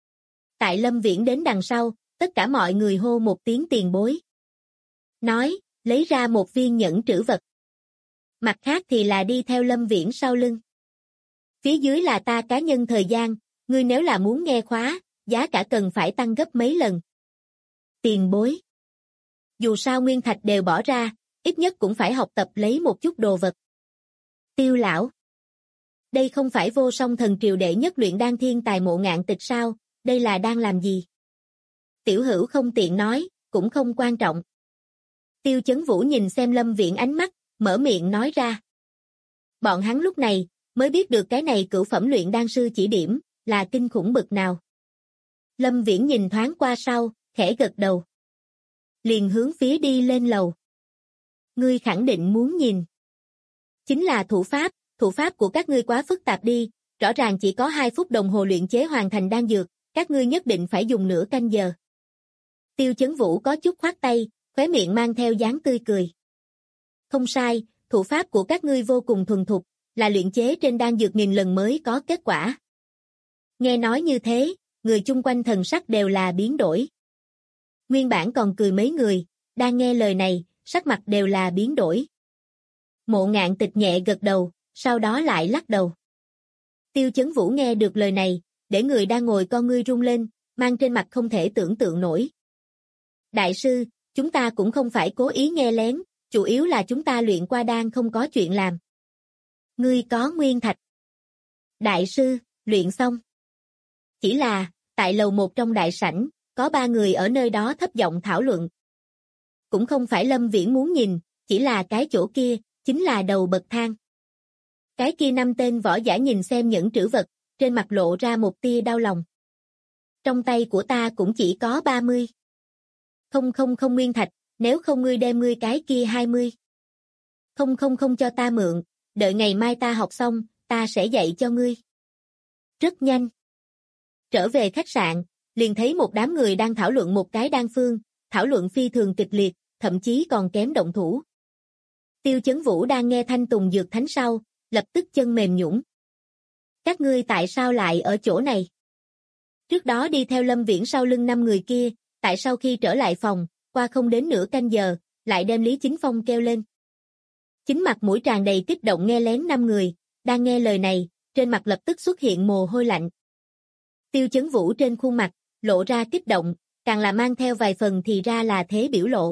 S2: Tại Lâm Viễn đến đằng sau, tất cả mọi người hô một tiếng tiền bối. Nói, lấy ra một viên nhẫn trữ vật. Mặt khác thì là đi theo Lâm Viễn sau lưng. Phía dưới là ta cá nhân thời gian, ngươi nếu là muốn nghe khóa, giá cả cần phải tăng gấp mấy lần. Tiền bối. Dù sao nguyên thạch đều bỏ ra, ít nhất cũng phải học tập lấy một chút đồ vật. Tiêu lão. Đây không phải Vô Song Thần Triều đệ nhất luyện đan thiên tài Mộ Ngạn Tịch sao, đây là đang làm gì? Tiểu Hữu không tiện nói, cũng không quan trọng. Tiêu Chấn Vũ nhìn xem Lâm Viễn ánh mắt, mở miệng nói ra. Bọn hắn lúc này, mới biết được cái này cửu phẩm luyện đan sư chỉ điểm, là kinh khủng bực nào. Lâm Viễn nhìn thoáng qua sau, khẽ gật đầu. Liền hướng phía đi lên lầu. Ngươi khẳng định muốn nhìn. Chính là thủ pháp của các ngươi quá phức tạp đi, rõ ràng chỉ có 2 phút đồng hồ luyện chế hoàn thành đan dược, các ngươi nhất định phải dùng nửa canh giờ. Tiêu Chấn Vũ có chút khoát tay, khóe miệng mang theo dáng tươi cười. Không sai, thủ pháp của các ngươi vô cùng thuần thục, là luyện chế trên đan dược 1000 lần mới có kết quả. Nghe nói như thế, người chung quanh thần sắc đều là biến đổi. Nguyên bản còn cười mấy người, đang nghe lời này, sắc mặt đều là biến đổi. Mộ Ngạn Tịch nhẹ gật đầu, sau đó lại lắc đầu. Tiêu Chấn Vũ nghe được lời này, để người đang ngồi con ngươi rung lên, mang trên mặt không thể tưởng tượng nổi. Đại sư, chúng ta cũng không phải cố ý nghe lén, chủ yếu là chúng ta luyện qua đan không có chuyện làm. Ngươi có nguyên thạch. Đại sư, luyện xong. Chỉ là, tại lầu 1 trong đại sảnh, có 3 người ở nơi đó thấp giọng thảo luận. Cũng không phải Lâm Viễn muốn nhìn, chỉ là cái chỗ kia, chính là đầu bậc thang. Cái kia 5 tên võ giả nhìn xem những trữ vật, trên mặt lộ ra một tia đau lòng. Trong tay của ta cũng chỉ có 30. Không nguyên thạch, nếu không ngươi đem ngươi cái kia 20. Không cho ta mượn, đợi ngày mai ta học xong, ta sẽ dạy cho ngươi. Rất nhanh. Trở về khách sạn, liền thấy một đám người đang thảo luận một cái đan phương, thảo luận phi thường kịch liệt, thậm chí còn kém động thủ. Tiêu Chấn Vũ đang nghe Thanh Tùng Dược Thánh sau, lập tức chân mềm nhũn. Các ngươi tại sao lại ở chỗ này? Trước đó đi theo Lâm Viễn sau lưng 5 người kia, tại sao khi trở lại phòng, qua không đến nửa canh giờ, lại đem Lý Chính Phong kêu lên. Chính mặt mũi tràn đầy kích động nghe lén 5 người, đang nghe lời này, trên mặt lập tức xuất hiện mồ hôi lạnh. Tiêu Chấn Vũ trên khuôn mặt, lộ ra kích động, càng là mang theo vài phần thì ra là thế biểu lộ.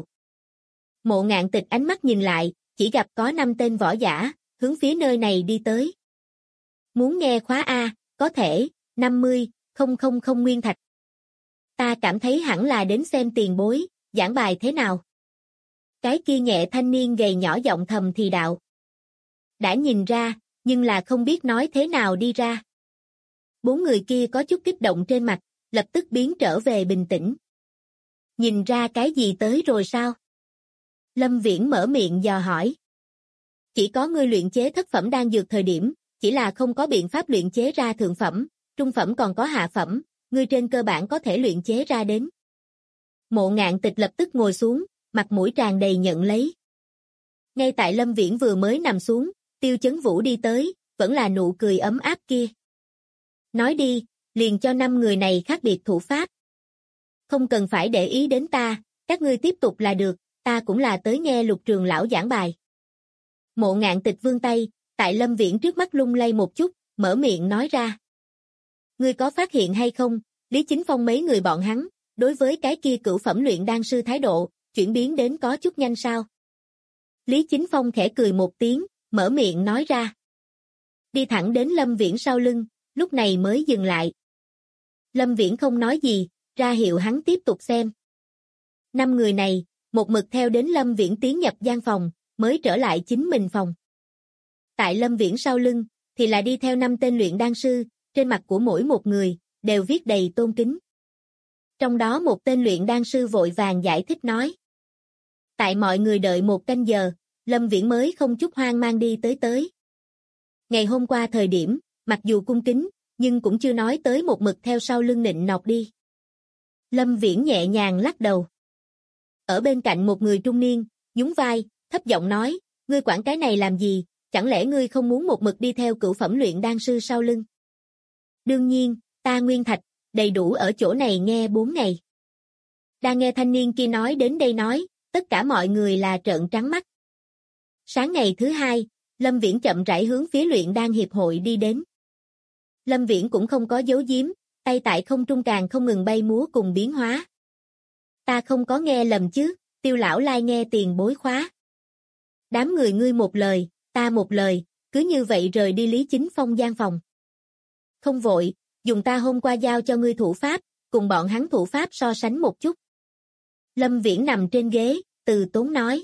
S2: Mộ Ngạn Tịch ánh mắt nhìn lại, chỉ gặp có 5 tên võ giả, hướng phía nơi này đi tới. Muốn nghe khóa A, có thể, 50,000 nguyên thạch. Ta cảm thấy hẳn là đến xem tiền bối, giảng bài thế nào. Cái kia nhẹ thanh niên gầy nhỏ giọng thầm thì đạo. Đã nhìn ra, nhưng là không biết nói thế nào đi ra. 4 người kia có chút kích động trên mặt, lập tức biến trở về bình tĩnh. Nhìn ra cái gì tới rồi sao? Lâm Viễn mở miệng dò hỏi. Chỉ có ngươi luyện chế thất phẩm đan dược thời điểm, chỉ là không có biện pháp luyện chế ra thượng phẩm, trung phẩm còn có hạ phẩm, ngươi trên cơ bản có thể luyện chế ra đến. Mộ Ngạn Tịch lập tức ngồi xuống, mặt mũi tràn đầy nhận lấy. Ngay tại Lâm Viễn vừa mới nằm xuống, Tiêu Chấn Vũ đi tới, vẫn là nụ cười ấm áp kia. Nói đi, liền cho 5 người này khác biệt thủ pháp. Không cần phải để ý đến ta, các ngươi tiếp tục là được, ta cũng là tới nghe Lục Trường lão giảng bài. Mộ Ngạn Tịch vươn tay, tại Lâm Viễn trước mắt lung lay một chút, mở miệng nói ra. Ngươi có phát hiện hay không, Lý Chính Phong mấy người bọn hắn, đối với cái kia cửu phẩm luyện đan sư thái độ, chuyển biến đến có chút nhanh sao? Lý Chính Phong khẽ cười một tiếng, mở miệng nói ra. Đi thẳng đến Lâm Viễn sau lưng, lúc này mới dừng lại. Lâm Viễn không nói gì, ra hiệu hắn tiếp tục xem. 5 người này, một mực theo đến Lâm Viễn tiến nhập gian phòng, mới trở lại chính mình phòng. Tại Lâm Viễn sau lưng, thì là đi theo 5 tên luyện đan sư, trên mặt của mỗi một người, đều viết đầy tôn kính. Trong đó một tên luyện đan sư vội vàng giải thích nói. Tại mọi người đợi 1 canh giờ, Lâm Viễn mới không chút hoang mang đi tới. Ngày hôm qua thời điểm, mặc dù cung kính, nhưng cũng chưa nói tới một mực theo sau lưng nịnh nọt đi. Lâm Viễn nhẹ nhàng lắc đầu. Ở bên cạnh một người trung niên, nhún vai, thấp giọng nói, ngươi quản cái này làm gì, chẳng lẽ ngươi không muốn một mực đi theo cửu phẩm luyện đan sư sau lưng? Đương nhiên, ta nguyên thạch, đầy đủ ở chỗ này nghe 4 ngày. Đang nghe thanh niên kia nói đến đây nói, tất cả mọi người là trợn trắng mắt. Sáng ngày thứ 2, Lâm Viễn chậm rãi hướng phía luyện đan hiệp hội đi đến. Lâm Viễn cũng không có giấu giếm, tay tại không trung càng không ngừng bay múa cùng biến hóa. Ta không có nghe lầm chứ, Tiêu lão lai nghe tiền bối khóa. Đám người ngươi một lời, ta một lời, cứ như vậy rời đi Lý Chính Phong gian phòng. Không vội, dùng ta hôm qua giao cho ngươi thủ pháp, cùng bọn hắn thủ pháp so sánh một chút. Lâm Viễn nằm trên ghế, từ tốn nói.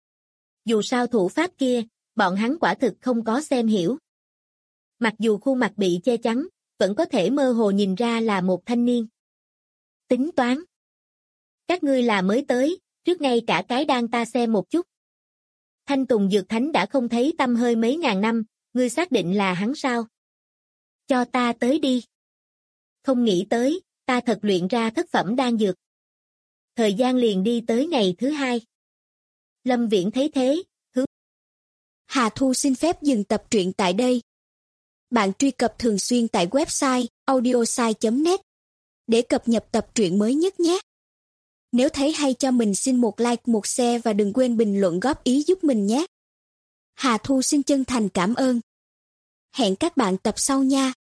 S2: Dù sao thủ pháp kia, bọn hắn quả thực không có xem hiểu. Mặc dù khuôn mặt bị che chắn, vẫn có thể mơ hồ nhìn ra là một thanh niên. Tính toán. Các ngươi là mới tới, trước ngay cả cái đang ta xem một chút. Thanh Tùng Dược Thánh đã không thấy tăm hơi mấy ngàn năm, ngươi xác định là hắn sao? Cho ta tới đi. Không nghĩ tới, ta thật luyện ra thất phẩm đan dược. Thời gian liền đi tới ngày thứ 2. Lâm Viễn thấy thế, hướng.
S3: Hà Thu xin phép dừng tập truyện tại đây. Bạn truy cập thường xuyên tại website audiosai.net để cập nhật tập truyện mới nhất nhé. Nếu thấy hay cho mình xin một like, một share và đừng quên bình luận góp ý giúp mình nhé. Hà Thu xin chân thành cảm ơn. Hẹn các bạn tập sau nha.